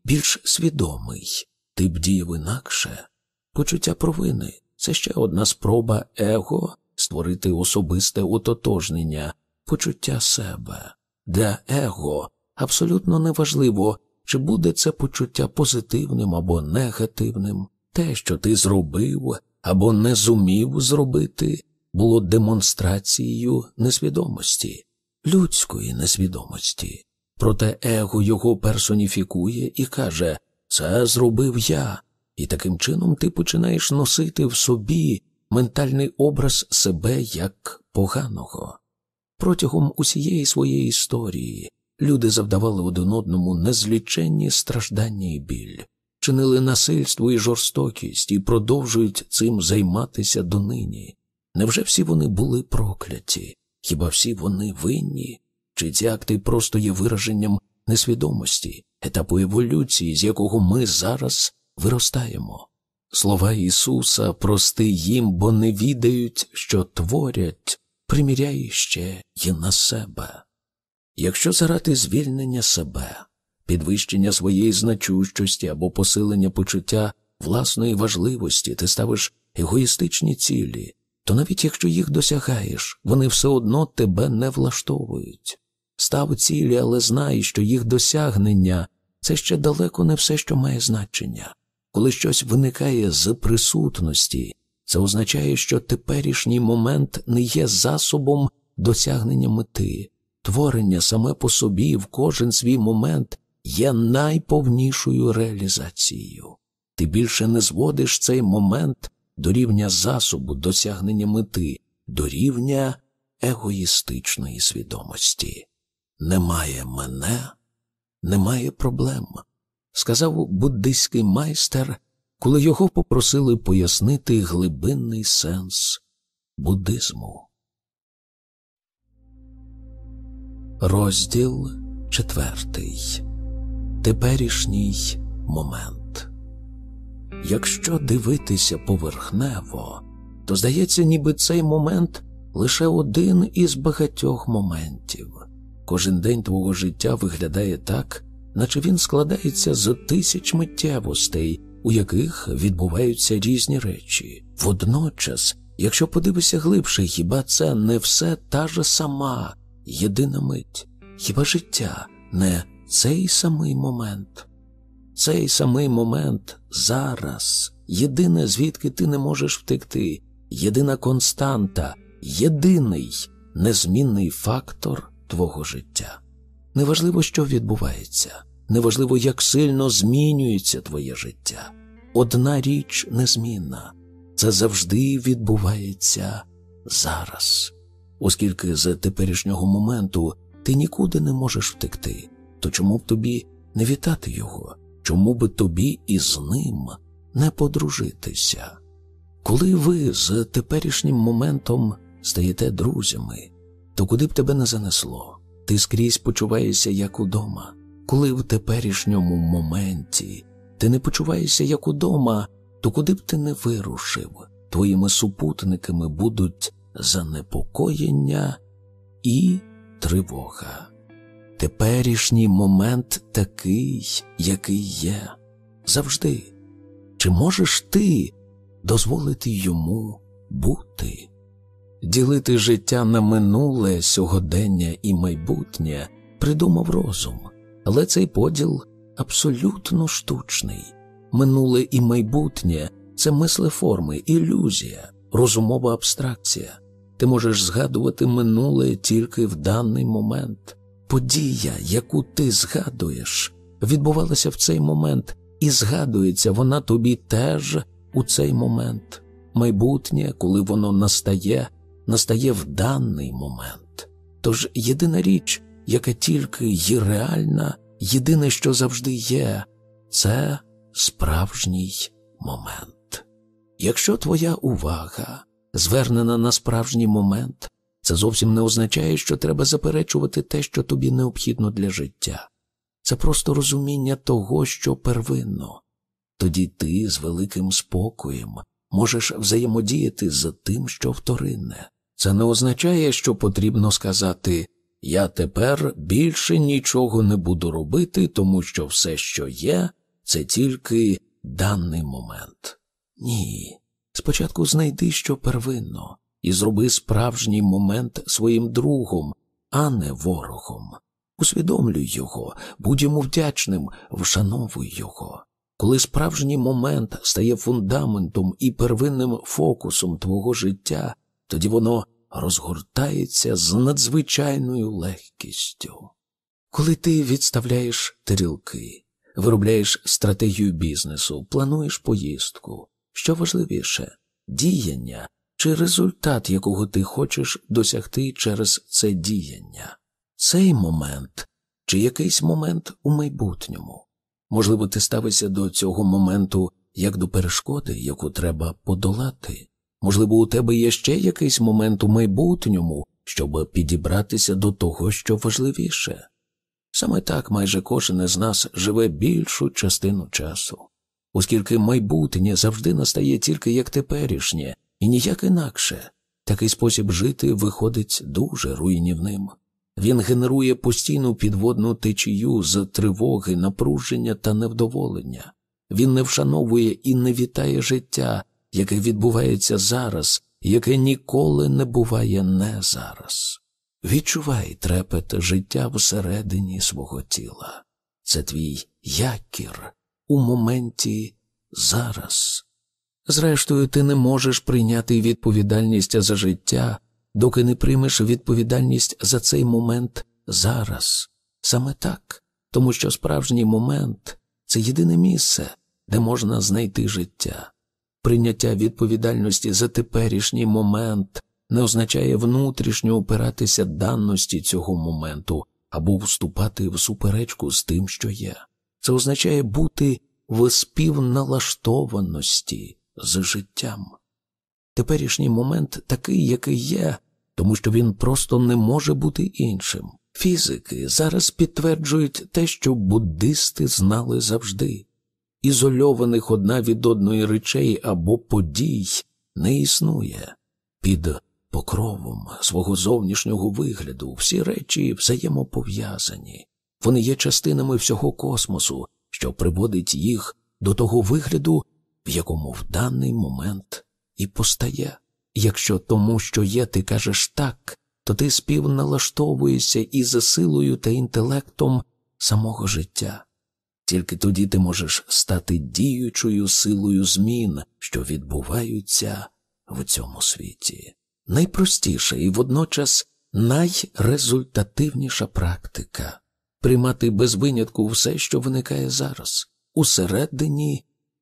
A: більш свідомий, ти б діяв інакше. Почуття провини – це ще одна спроба его створити особисте ототожнення, почуття себе. Для его абсолютно неважливо, чи буде це почуття позитивним або негативним. Те, що ти зробив або не зумів зробити, було демонстрацією несвідомості, людської несвідомості. Проте его його персоніфікує і каже «це зробив я». І таким чином ти починаєш носити в собі ментальний образ себе як поганого. Протягом усієї своєї історії люди завдавали один одному незліченні страждання і біль, чинили насильство і жорстокість і продовжують цим займатися донині. Невже всі вони були прокляті? Хіба всі вони винні? Чи ці акти просто є вираженням несвідомості, етапу еволюції, з якого ми зараз виростаємо? Слова Ісуса «прости їм, бо не відають, що творять», приміряє ще й на себе. Якщо заради звільнення себе, підвищення своєї значущості або посилення почуття власної важливості ти ставиш егоїстичні цілі, то навіть якщо їх досягаєш, вони все одно тебе не влаштовують. Став цілі, але знай, що їх досягнення – це ще далеко не все, що має значення. Коли щось виникає з присутності, це означає, що теперішній момент не є засобом досягнення мети. Творення саме по собі в кожен свій момент є найповнішою реалізацією. Ти більше не зводиш цей момент до рівня засобу досягнення мети, до рівня егоїстичної свідомості. «Немає мене, немає проблем», сказав буддийський майстер, коли його попросили пояснити глибинний сенс буддизму. Розділ 4. Теперішній момент. Якщо дивитися поверхнево, то здається, ніби цей момент лише один із багатьох моментів. Кожен день твого життя виглядає так, наче він складається з тисяч миттєвостей, у яких відбуваються різні речі. Водночас, якщо подивишся глибше, хіба це не все та ж сама єдина мить? Хіба життя не цей самий момент? Цей самий момент зараз, єдине, звідки ти не можеш втекти, єдина константа, єдиний незмінний фактор твого життя. Неважливо, що відбувається, неважливо, як сильно змінюється твоє життя. Одна річ незмінна – це завжди відбувається зараз. Оскільки з теперішнього моменту ти нікуди не можеш втекти, то чому б тобі не вітати його? Чому б тобі із ним не подружитися? Коли ви з теперішнім моментом стаєте друзями, то куди б тебе не занесло, ти скрізь почуваєшся як удома. Коли в теперішньому моменті ти не почуваєшся як удома, то куди б ти не вирушив, твоїми супутниками будуть занепокоєння і тривога. Теперішній момент такий, який є. Завжди. Чи можеш ти дозволити йому бути? Ділити життя на минуле, сьогодення і майбутнє придумав розум. Але цей поділ абсолютно штучний. Минуле і майбутнє – це мислеформи, ілюзія, розумова абстракція. Ти можеш згадувати минуле тільки в даний момент. Подія, яку ти згадуєш, відбувалася в цей момент, і згадується вона тобі теж у цей момент. Майбутнє, коли воно настає в даний момент. Тож єдина річ, яка тільки є реальна, єдине, що завжди є – це справжній момент. Якщо твоя увага звернена на справжній момент, це зовсім не означає, що треба заперечувати те, що тобі необхідно для життя. Це просто розуміння того, що первинно. Тоді ти з великим спокоєм можеш взаємодіяти з тим, що вторинне. Це не означає, що потрібно сказати я тепер більше нічого не буду робити, тому що все, що є, це тільки даний момент. Ні. Спочатку знайди, що первинно, і зроби справжній момент своїм другом, а не ворогом. Усвідомлюй його, будь йому вдячним, вшановуй його. Коли справжній момент стає фундаментом і первинним фокусом твого життя, тоді воно розгортається з надзвичайною легкістю. Коли ти відставляєш тарілки, виробляєш стратегію бізнесу, плануєш поїздку, що важливіше – діяння чи результат, якого ти хочеш досягти через це діяння? Цей момент чи якийсь момент у майбутньому? Можливо, ти ставишся до цього моменту як до перешкоди, яку треба подолати. Можливо, у тебе є ще якийсь момент у майбутньому, щоб підібратися до того, що важливіше. Саме так майже кожен із нас живе більшу частину часу. Оскільки майбутнє завжди настає тільки як теперішнє, і ніяк інакше, такий спосіб жити виходить дуже руйнівним. Він генерує постійну підводну течію з тривоги, напруження та невдоволення. Він не вшановує і не вітає життя, яке відбувається зараз, яке ніколи не буває не зараз. Відчувай трепет життя всередині свого тіла. Це твій якір у моменті зараз. Зрештою, ти не можеш прийняти відповідальність за життя, доки не приймеш відповідальність за цей момент зараз. Саме так, тому що справжній момент – це єдине місце, де можна знайти життя. Прийняття відповідальності за теперішній момент не означає внутрішньо опиратися даності цього моменту або вступати в суперечку з тим, що є. Це означає бути в співналаштованості з життям. Теперішній момент такий, який є, тому що він просто не може бути іншим. Фізики зараз підтверджують те, що буддисти знали завжди. Ізольованих одна від одної речей або подій не існує. Під покровом свого зовнішнього вигляду всі речі взаємопов'язані. Вони є частинами всього космосу, що приводить їх до того вигляду, в якому в даний момент і постає. Якщо тому, що є, ти кажеш «так», то ти співналаштовуєшся із силою та інтелектом самого життя. Тільки тоді ти можеш стати діючою силою змін, що відбуваються в цьому світі. Найпростіша і водночас найрезультативніша практика – приймати без винятку все, що виникає зараз, усередині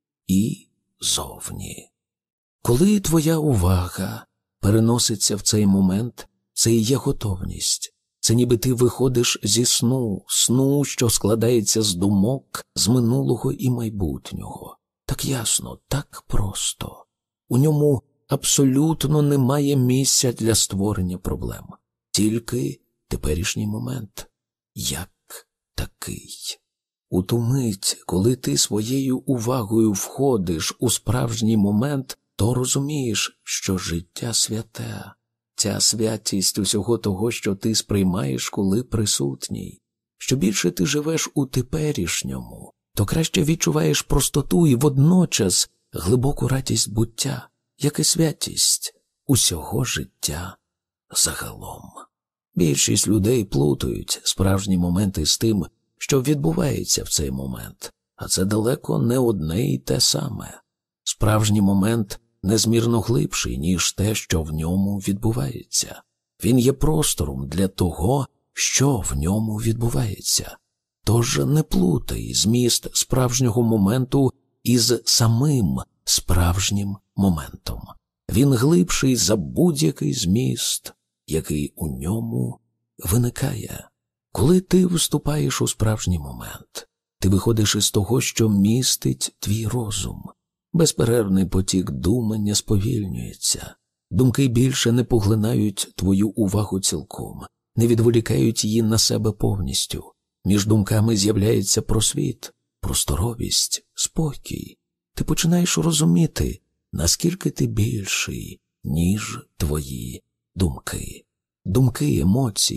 A: і зовні. Коли твоя увага переноситься в цей момент, це і є готовність. Це ніби ти виходиш зі сну, що складається з думок, з минулого і майбутнього. Так ясно, так просто. У ньому абсолютно немає місця для створення проблем. Тільки теперішній момент, як такий. У ту мить, коли ти своєю увагою входиш у справжній момент, то розумієш, що життя святе. Ця святість усього того, що ти сприймаєш, коли присутній. Що більше ти живеш у теперішньому, то краще відчуваєш простоту і водночас глибоку радість буття, як і святість усього життя загалом. Більшість людей плутають справжні моменти з тим, що відбувається в цей момент, а це далеко не одне і те саме. Справжній момент незмірно глибший, ніж те, що в ньому відбувається. Він є простором для того, що в ньому відбувається. Тож не плутай зміст справжнього моменту із самим справжнім моментом. Він глибший за будь-який зміст, який у ньому виникає. Коли ти вступаєш у справжній момент, ти виходиш із того, що містить твій розум. Безперервний потік думання сповільнюється. Думки більше не поглинають твою увагу цілком, не відволікають її на себе повністю. Між думками з'являється просвіт, просторовість, спокій. Ти починаєш розуміти, наскільки ти більший, ніж твої думки. Думки, емоції,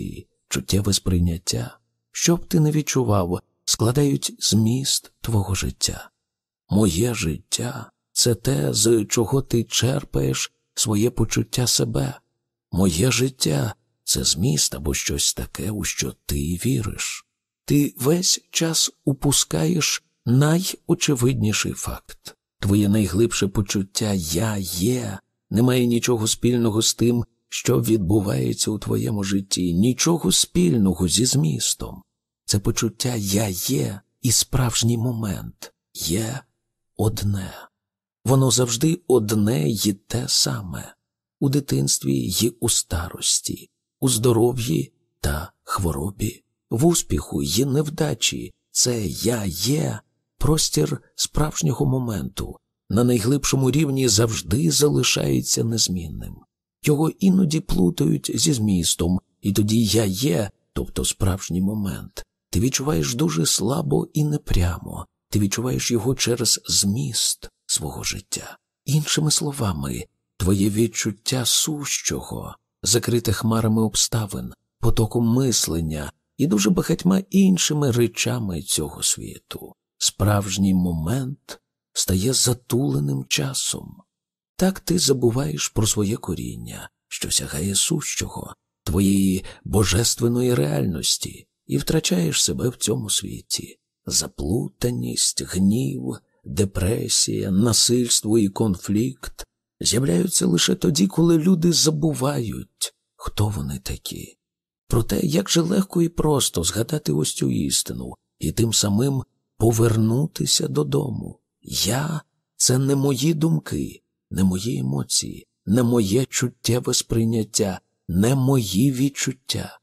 A: чуттєве сприйняття, що б ти не відчував, складають зміст твого життя. Моє життя – це те, з чого ти черпаєш своє почуття себе. Моє життя – це зміст або щось таке, у що ти віриш. Ти весь час упускаєш найочевидніший факт. Твоє найглибше почуття «я є» не має нічого спільного з тим, що відбувається у твоєму житті, нічого спільного зі змістом. Це почуття «я є» і справжній момент є одне. Воно завжди одне й те саме. У дитинстві й у старості, у здоров'ї та хворобі, в успіху й невдачі. Це «я є» простір справжнього моменту, на найглибшому рівні завжди залишається незмінним. Його іноді плутають зі змістом, і тоді «я є», тобто справжній момент, ти відчуваєш дуже слабо і непрямо, ти відчуваєш його через зміст свого життя. Іншими словами, твоє відчуття сущого, закрите хмарами обставин, потоком мислення і дуже багатьма іншими речами цього світу. Справжній момент стає затуленим часом. Так ти забуваєш про своє коріння, що сягає сущого, твоєї божественної реальності, і втрачаєш себе в цьому світі. Заплутаність, гнів, депресія, насильство і конфлікт з'являються лише тоді, коли люди забувають, хто вони такі. Проте, як же легко і просто згадати ось цю істину і тим самим повернутися додому. Я – це не мої думки, не мої емоції, не моє чуттєве сприйняття, не мої відчуття.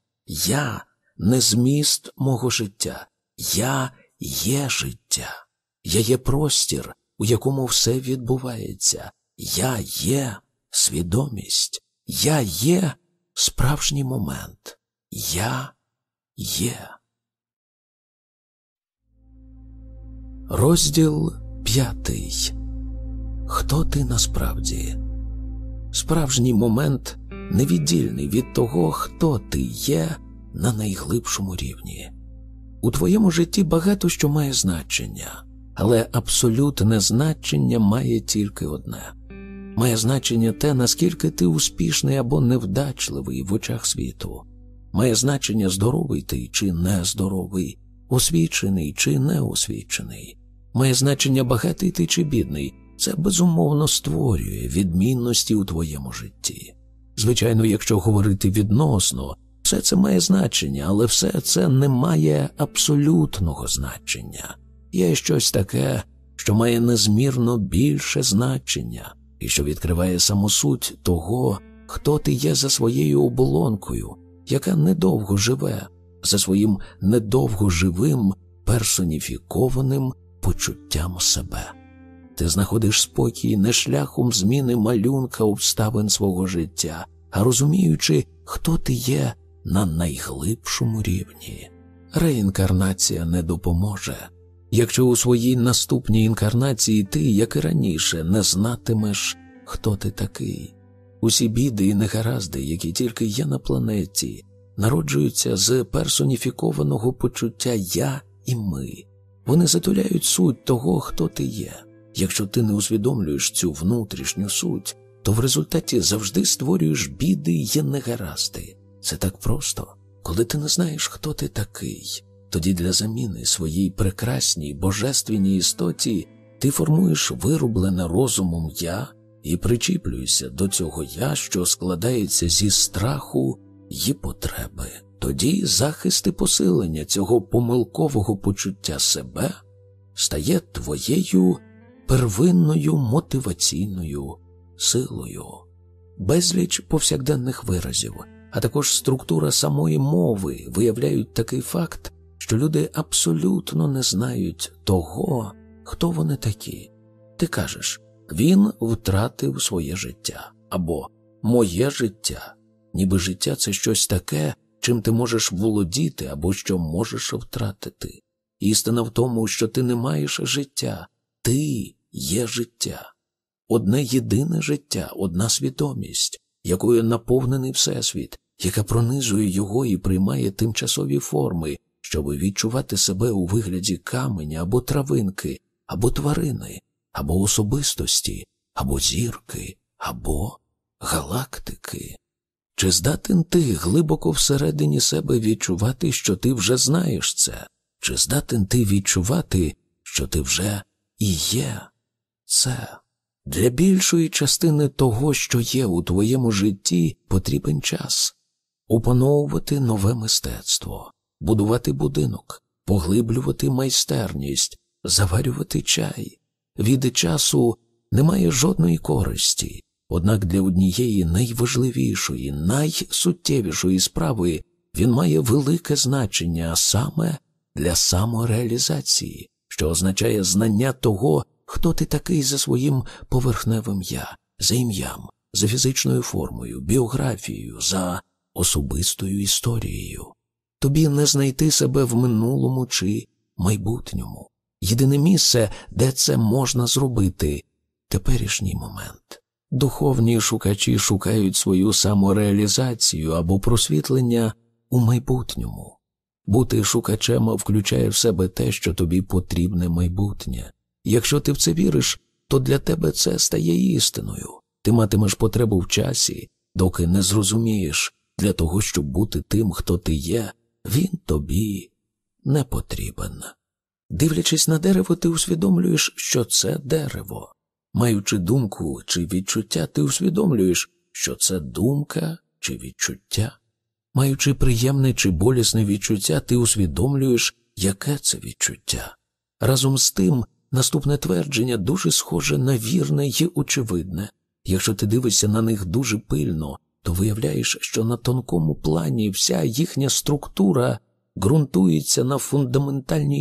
A: Я – не зміст мого життя. Я є життя. Я є простір, у якому все відбувається. Я є свідомість. Я є справжній момент. Я є. Розділ 5. Хто ти насправді? Справжній момент невіддільний від того, хто ти є на найглибшому рівні. У твоєму житті багато що має значення, але абсолютне значення має тільки одне. Має значення те, наскільки ти успішний або невдачливий в очах світу. Має значення, здоровий ти чи нездоровий, освічений чи неосвічений. Має значення, багатий ти чи бідний. Це безумовно створює відмінності у твоєму житті. Звичайно, якщо говорити відносно, все це має значення, але все це не має абсолютного значення. Є щось таке, що має незмірно більше значення, і що відкриває саму суть того, хто ти є за своєю оболонкою, яка недовго живе, за своїм недовго живим, персоніфікованим почуттям себе. Ти знаходиш спокій не шляхом зміни малюнка обставин свого життя, а розуміючи, хто ти є на найглибшому рівні. Реінкарнація не допоможе, якщо у своїй наступній інкарнації ти, як і раніше, не знатимеш, хто ти такий. Усі біди і негаразди, які тільки є на планеті, народжуються з персоніфікованого почуття «я» і «ми». Вони затуляють суть того, хто ти є. Якщо ти не усвідомлюєш цю внутрішню суть, то в результаті завжди створюєш біди й негаразди. Це так просто. Коли ти не знаєш, хто ти такий, тоді для заміни своїй прекрасній божественній істоті ти формуєш вироблене розумом «я» і причіплюєшся до цього «я», що складається зі страху й потреби. Тоді захист і посилення цього помилкового почуття себе стає твоєю первинною мотиваційною силою. Безліч повсякденних виразів, а також структура самої мови виявляють такий факт, що люди абсолютно не знають того, хто вони такі. Ти кажеш, він втратив своє життя, або моє життя. Ніби життя – це щось таке, чим ти можеш володіти або що можеш втратити. Істина в тому, що ти не маєш життя. Ти є життя. Одне єдине життя, одна свідомість, якою наповнений Всесвіт, яка пронизує його і приймає тимчасові форми, щоб відчувати себе у вигляді каменя або травинки, або тварини, або особистості, або зірки, або галактики. Чи здатен ти глибоко всередині себе відчувати, що ти вже знаєш це? Чи здатен ти відчувати, що ти вже і є це? Для більшої частини того, що є у твоєму житті, потрібен час. Опановувати нове мистецтво, будувати будинок, поглиблювати майстерність, заварювати чай. Від часу немає жодної користі, однак для однієї найважливішої, найсуттєвішої справи він має велике значення, а саме для самореалізації, що означає знання того, хто ти такий за своїм поверхневим «я», за ім'ям, за фізичною формою, біографією, за особистою історією. Тобі не знайти себе в минулому чи майбутньому. Єдине місце, де це можна зробити – теперішній момент. Духовні шукачі шукають свою самореалізацію або просвітлення у майбутньому. Бути шукачем включає в себе те, що тобі потрібне майбутнє. Якщо ти в це віриш, то для тебе це стає істиною. Ти матимеш потребу в часі, доки не зрозумієш, для того, щоб бути тим, хто ти є, він тобі не потрібен. Дивлячись на дерево, ти усвідомлюєш, що це дерево. Маючи думку чи відчуття, ти усвідомлюєш, що це думка чи відчуття. Маючи приємне чи болісне відчуття, ти усвідомлюєш, яке це відчуття. Разом з тим, наступне твердження дуже схоже на вірне і очевидне. Якщо ти дивишся на них дуже пильно, то виявляєш, що на тонкому плані вся їхня структура ґрунтується на фундаментальній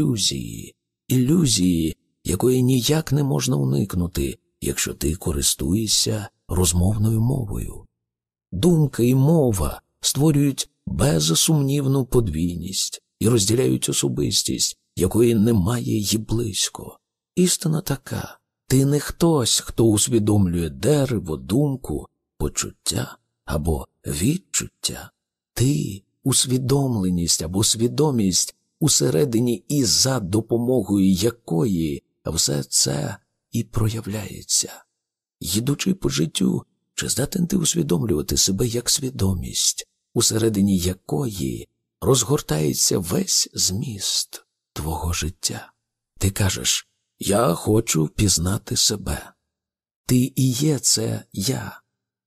A: ілюзії, якої ніяк не можна уникнути, якщо ти користуєшся розмовною мовою. Думка і мова створюють безсумнівну подвійність і розділяють особистість, якої немає й близько. Істина така: ти не хтось, хто усвідомлює дерево, думку, почуття або відчуття. Ти – усвідомленість або свідомість, усередині і за допомогою якої все це і проявляється. Йдучи по життю, чи здатен ти усвідомлювати себе як свідомість, усередині якої розгортається весь зміст твого життя? Ти кажеш: «Я хочу пізнати себе». Ти і є це «я».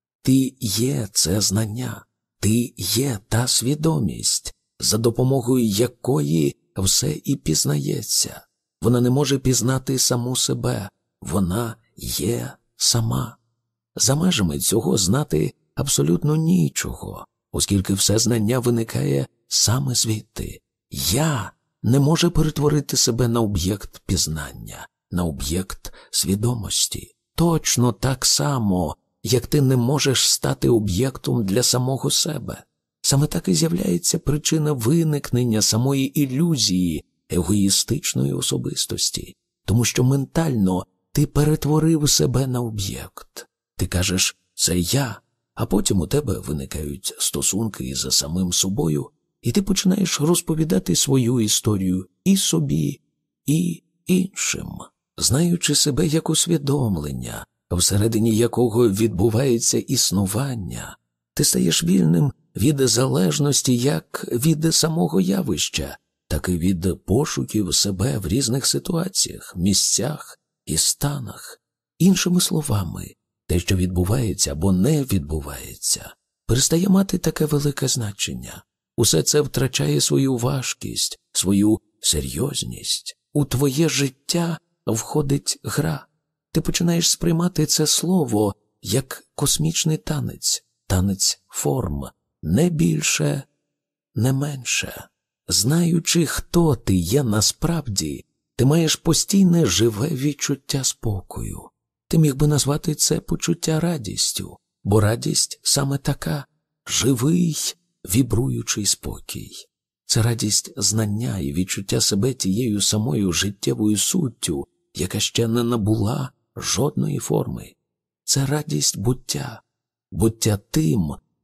A: Ти є це знання. Ти є та свідомість, за допомогою якої все і пізнається. Вона не може пізнати саму себе. Вона є сама. За межами цього знати абсолютно нічого, оскільки все знання виникає саме звідти. «Я» не може перетворити себе на об'єкт пізнання, на об'єкт свідомості. Точно так само, як ти не можеш стати об'єктом для самого себе. Саме так і з'являється причина виникнення самої ілюзії егоїстичної особистості, тому що ментально ти перетворив себе на об'єкт. Ти кажеш «це я», а потім у тебе виникають стосунки із самим собою, і ти починаєш розповідати свою історію і собі, і іншим, знаючи себе як усвідомлення, всередині якого відбувається існування. Ти стаєш вільним від залежності як від самого явища, так і від пошуків себе в різних ситуаціях, місцях і станах. Іншими словами, те, що відбувається або не відбувається, перестає мати таке велике значення. Усе це втрачає свою важкість, свою серйозність. У твоє життя входить гра. Ти починаєш сприймати це слово як космічний танець, танець форм, не більше, не менше. Знаючи, хто ти є насправді, ти маєш постійне живе відчуття спокою. Ти міг би назвати це почуття радістю, бо радість саме така – живий, вібруючий спокій. Це радість знання і відчуття себе тією самою життєвою суттю, яка ще не набула жодної форми. Це радість буття. Буття тим,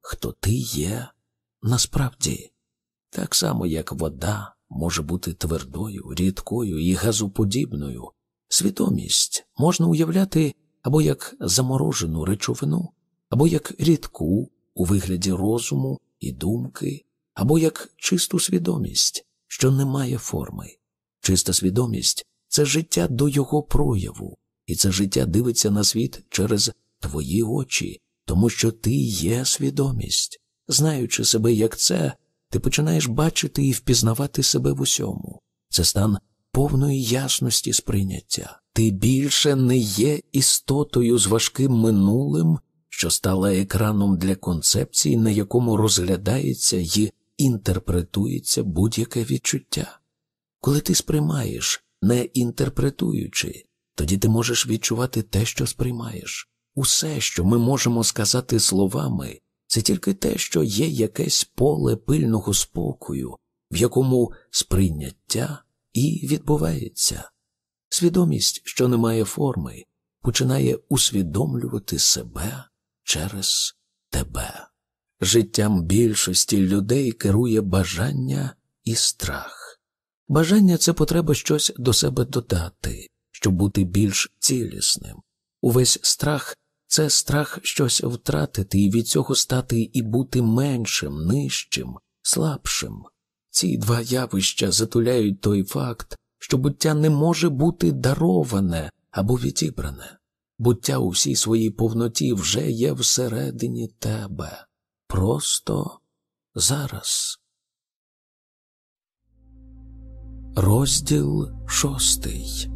A: хто ти є насправді. Так само, як вода може бути твердою, рідкою і газоподібною, свідомість можна уявляти або як заморожену речовину, або як рідку у вигляді розуму і думки, або як чисту свідомість, що не має форми. Чиста свідомість – це життя до його прояву, і це життя дивиться на світ через твої очі, тому що ти є свідомість. Знаючи себе як це, ти починаєш бачити і впізнавати себе в усьому. Це стан повної ясності сприйняття. Ти більше не є істотою з важким минулим, що стала екраном для концепцій, на якому розглядається і інтерпретується будь-яке відчуття. Коли ти сприймаєш, не інтерпретуючи, тоді ти можеш відчувати те, що сприймаєш. Усе, що ми можемо сказати словами, це тільки те, що є якесь поле пильного спокою, в якому сприйняття і відбувається. Свідомість, що не має форми, починає усвідомлювати себе через тебе. Життям більшості людей керує бажання і страх. Бажання – це потреба щось до себе додати, щоб бути більш цілісним. Увесь страх – це страх щось втратити і від цього стати і бути меншим, нижчим, слабшим. Ці два явища затуляють той факт, що буття не може бути дароване або відібране. Буття у всій своїй повноті вже є всередині тебе. Просто зараз. Розділ 6.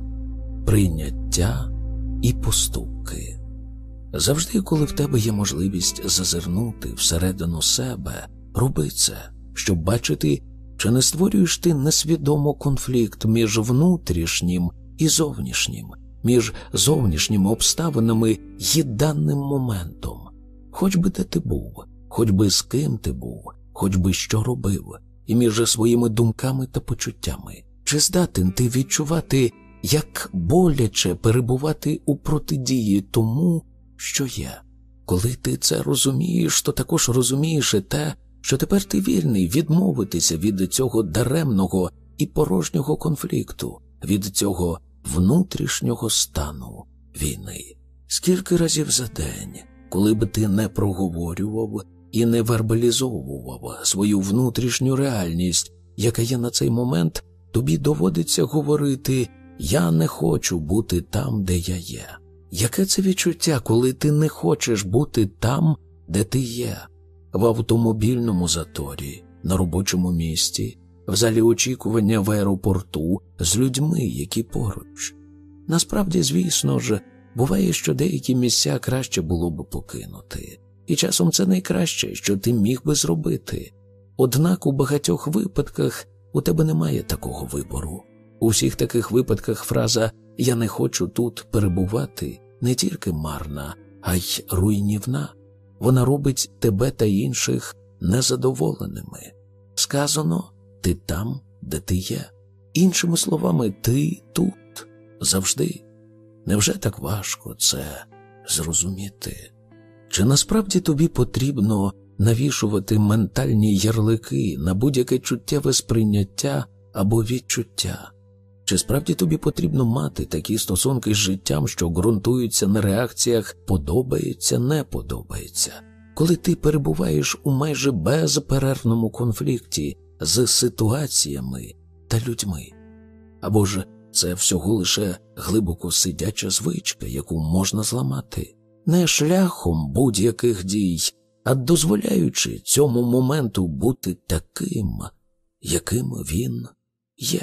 A: Прийняття і поступки. Завжди, коли в тебе є можливість зазирнути всередину себе, роби це, щоб бачити, чи не створюєш ти несвідомо конфлікт між внутрішнім і зовнішнім, між зовнішніми обставинами і даним моментом. Хоч би де ти був, хоч би з ким ти був, хоч би що робив, і між своїми думками та почуттями. Чи здатен ти відчувати, як боляче перебувати у протидії тому, що є? Коли ти це розумієш, то також розумієш і те, що тепер ти вільний відмовитися від цього даремного і порожнього конфлікту, від цього внутрішнього стану війни. Скільки разів за день, коли б ти не проговорював і не вербалізовував свою внутрішню реальність, яка є на цей момент, тобі доводиться говорити «я не хочу бути там, де я є». Яке це відчуття, коли ти не хочеш бути там, де ти є? В автомобільному заторі, на робочому місці, в залі очікування в аеропорту, з людьми, які поруч. Насправді, звісно ж, буває, що деякі місця краще було б покинути. І часом це найкраще, що ти міг би зробити. Однак у багатьох випадках у тебе немає такого вибору. У всіх таких випадках фраза «я не хочу тут перебувати» не тільки марна, а й руйнівна. Вона робить тебе та інших незадоволеними. Сказано «ти там, де ти є». Іншими словами, ти тут, завжди. Невже так важко це зрозуміти? Чи насправді тобі потрібно навішувати ментальні ярлики на будь-яке чуттєве сприйняття або відчуття? Чи справді тобі потрібно мати такі стосунки з життям, що ґрунтуються на реакціях «подобається, не подобається», коли ти перебуваєш у майже безперервному конфлікті з ситуаціями та людьми? Або ж це всього лише глибоко сидяча звичка, яку можна зламати? Не шляхом будь-яких дій, а дозволяючи цьому моменту бути таким, яким він є.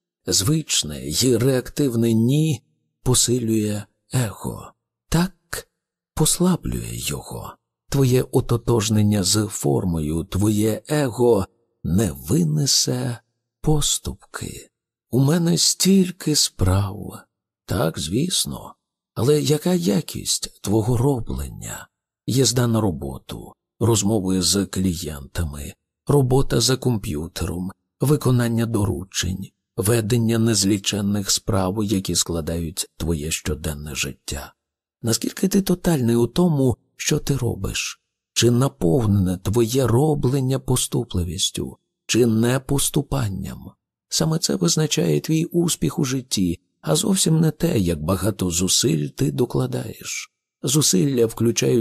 A: Звичне й реактивне «ні» посилює его. Так послаблює його. Твоє ототожнення з формою, твоє его не винесе поступки. У мене стільки справ. Так, звісно. Але яка якість твого роблення? Їзда на роботу, розмови з клієнтами, робота за комп'ютером, виконання доручень, ведення незліченних справ, які складають твоє щоденне життя. Наскільки ти тотальний у тому, що ти робиш? Чи наповнене твоє роблення поступливістю, чи непоступанням? Саме це визначає твій успіх у житті, а зовсім не те, як багато зусиль ти докладаєш. Зусилля включають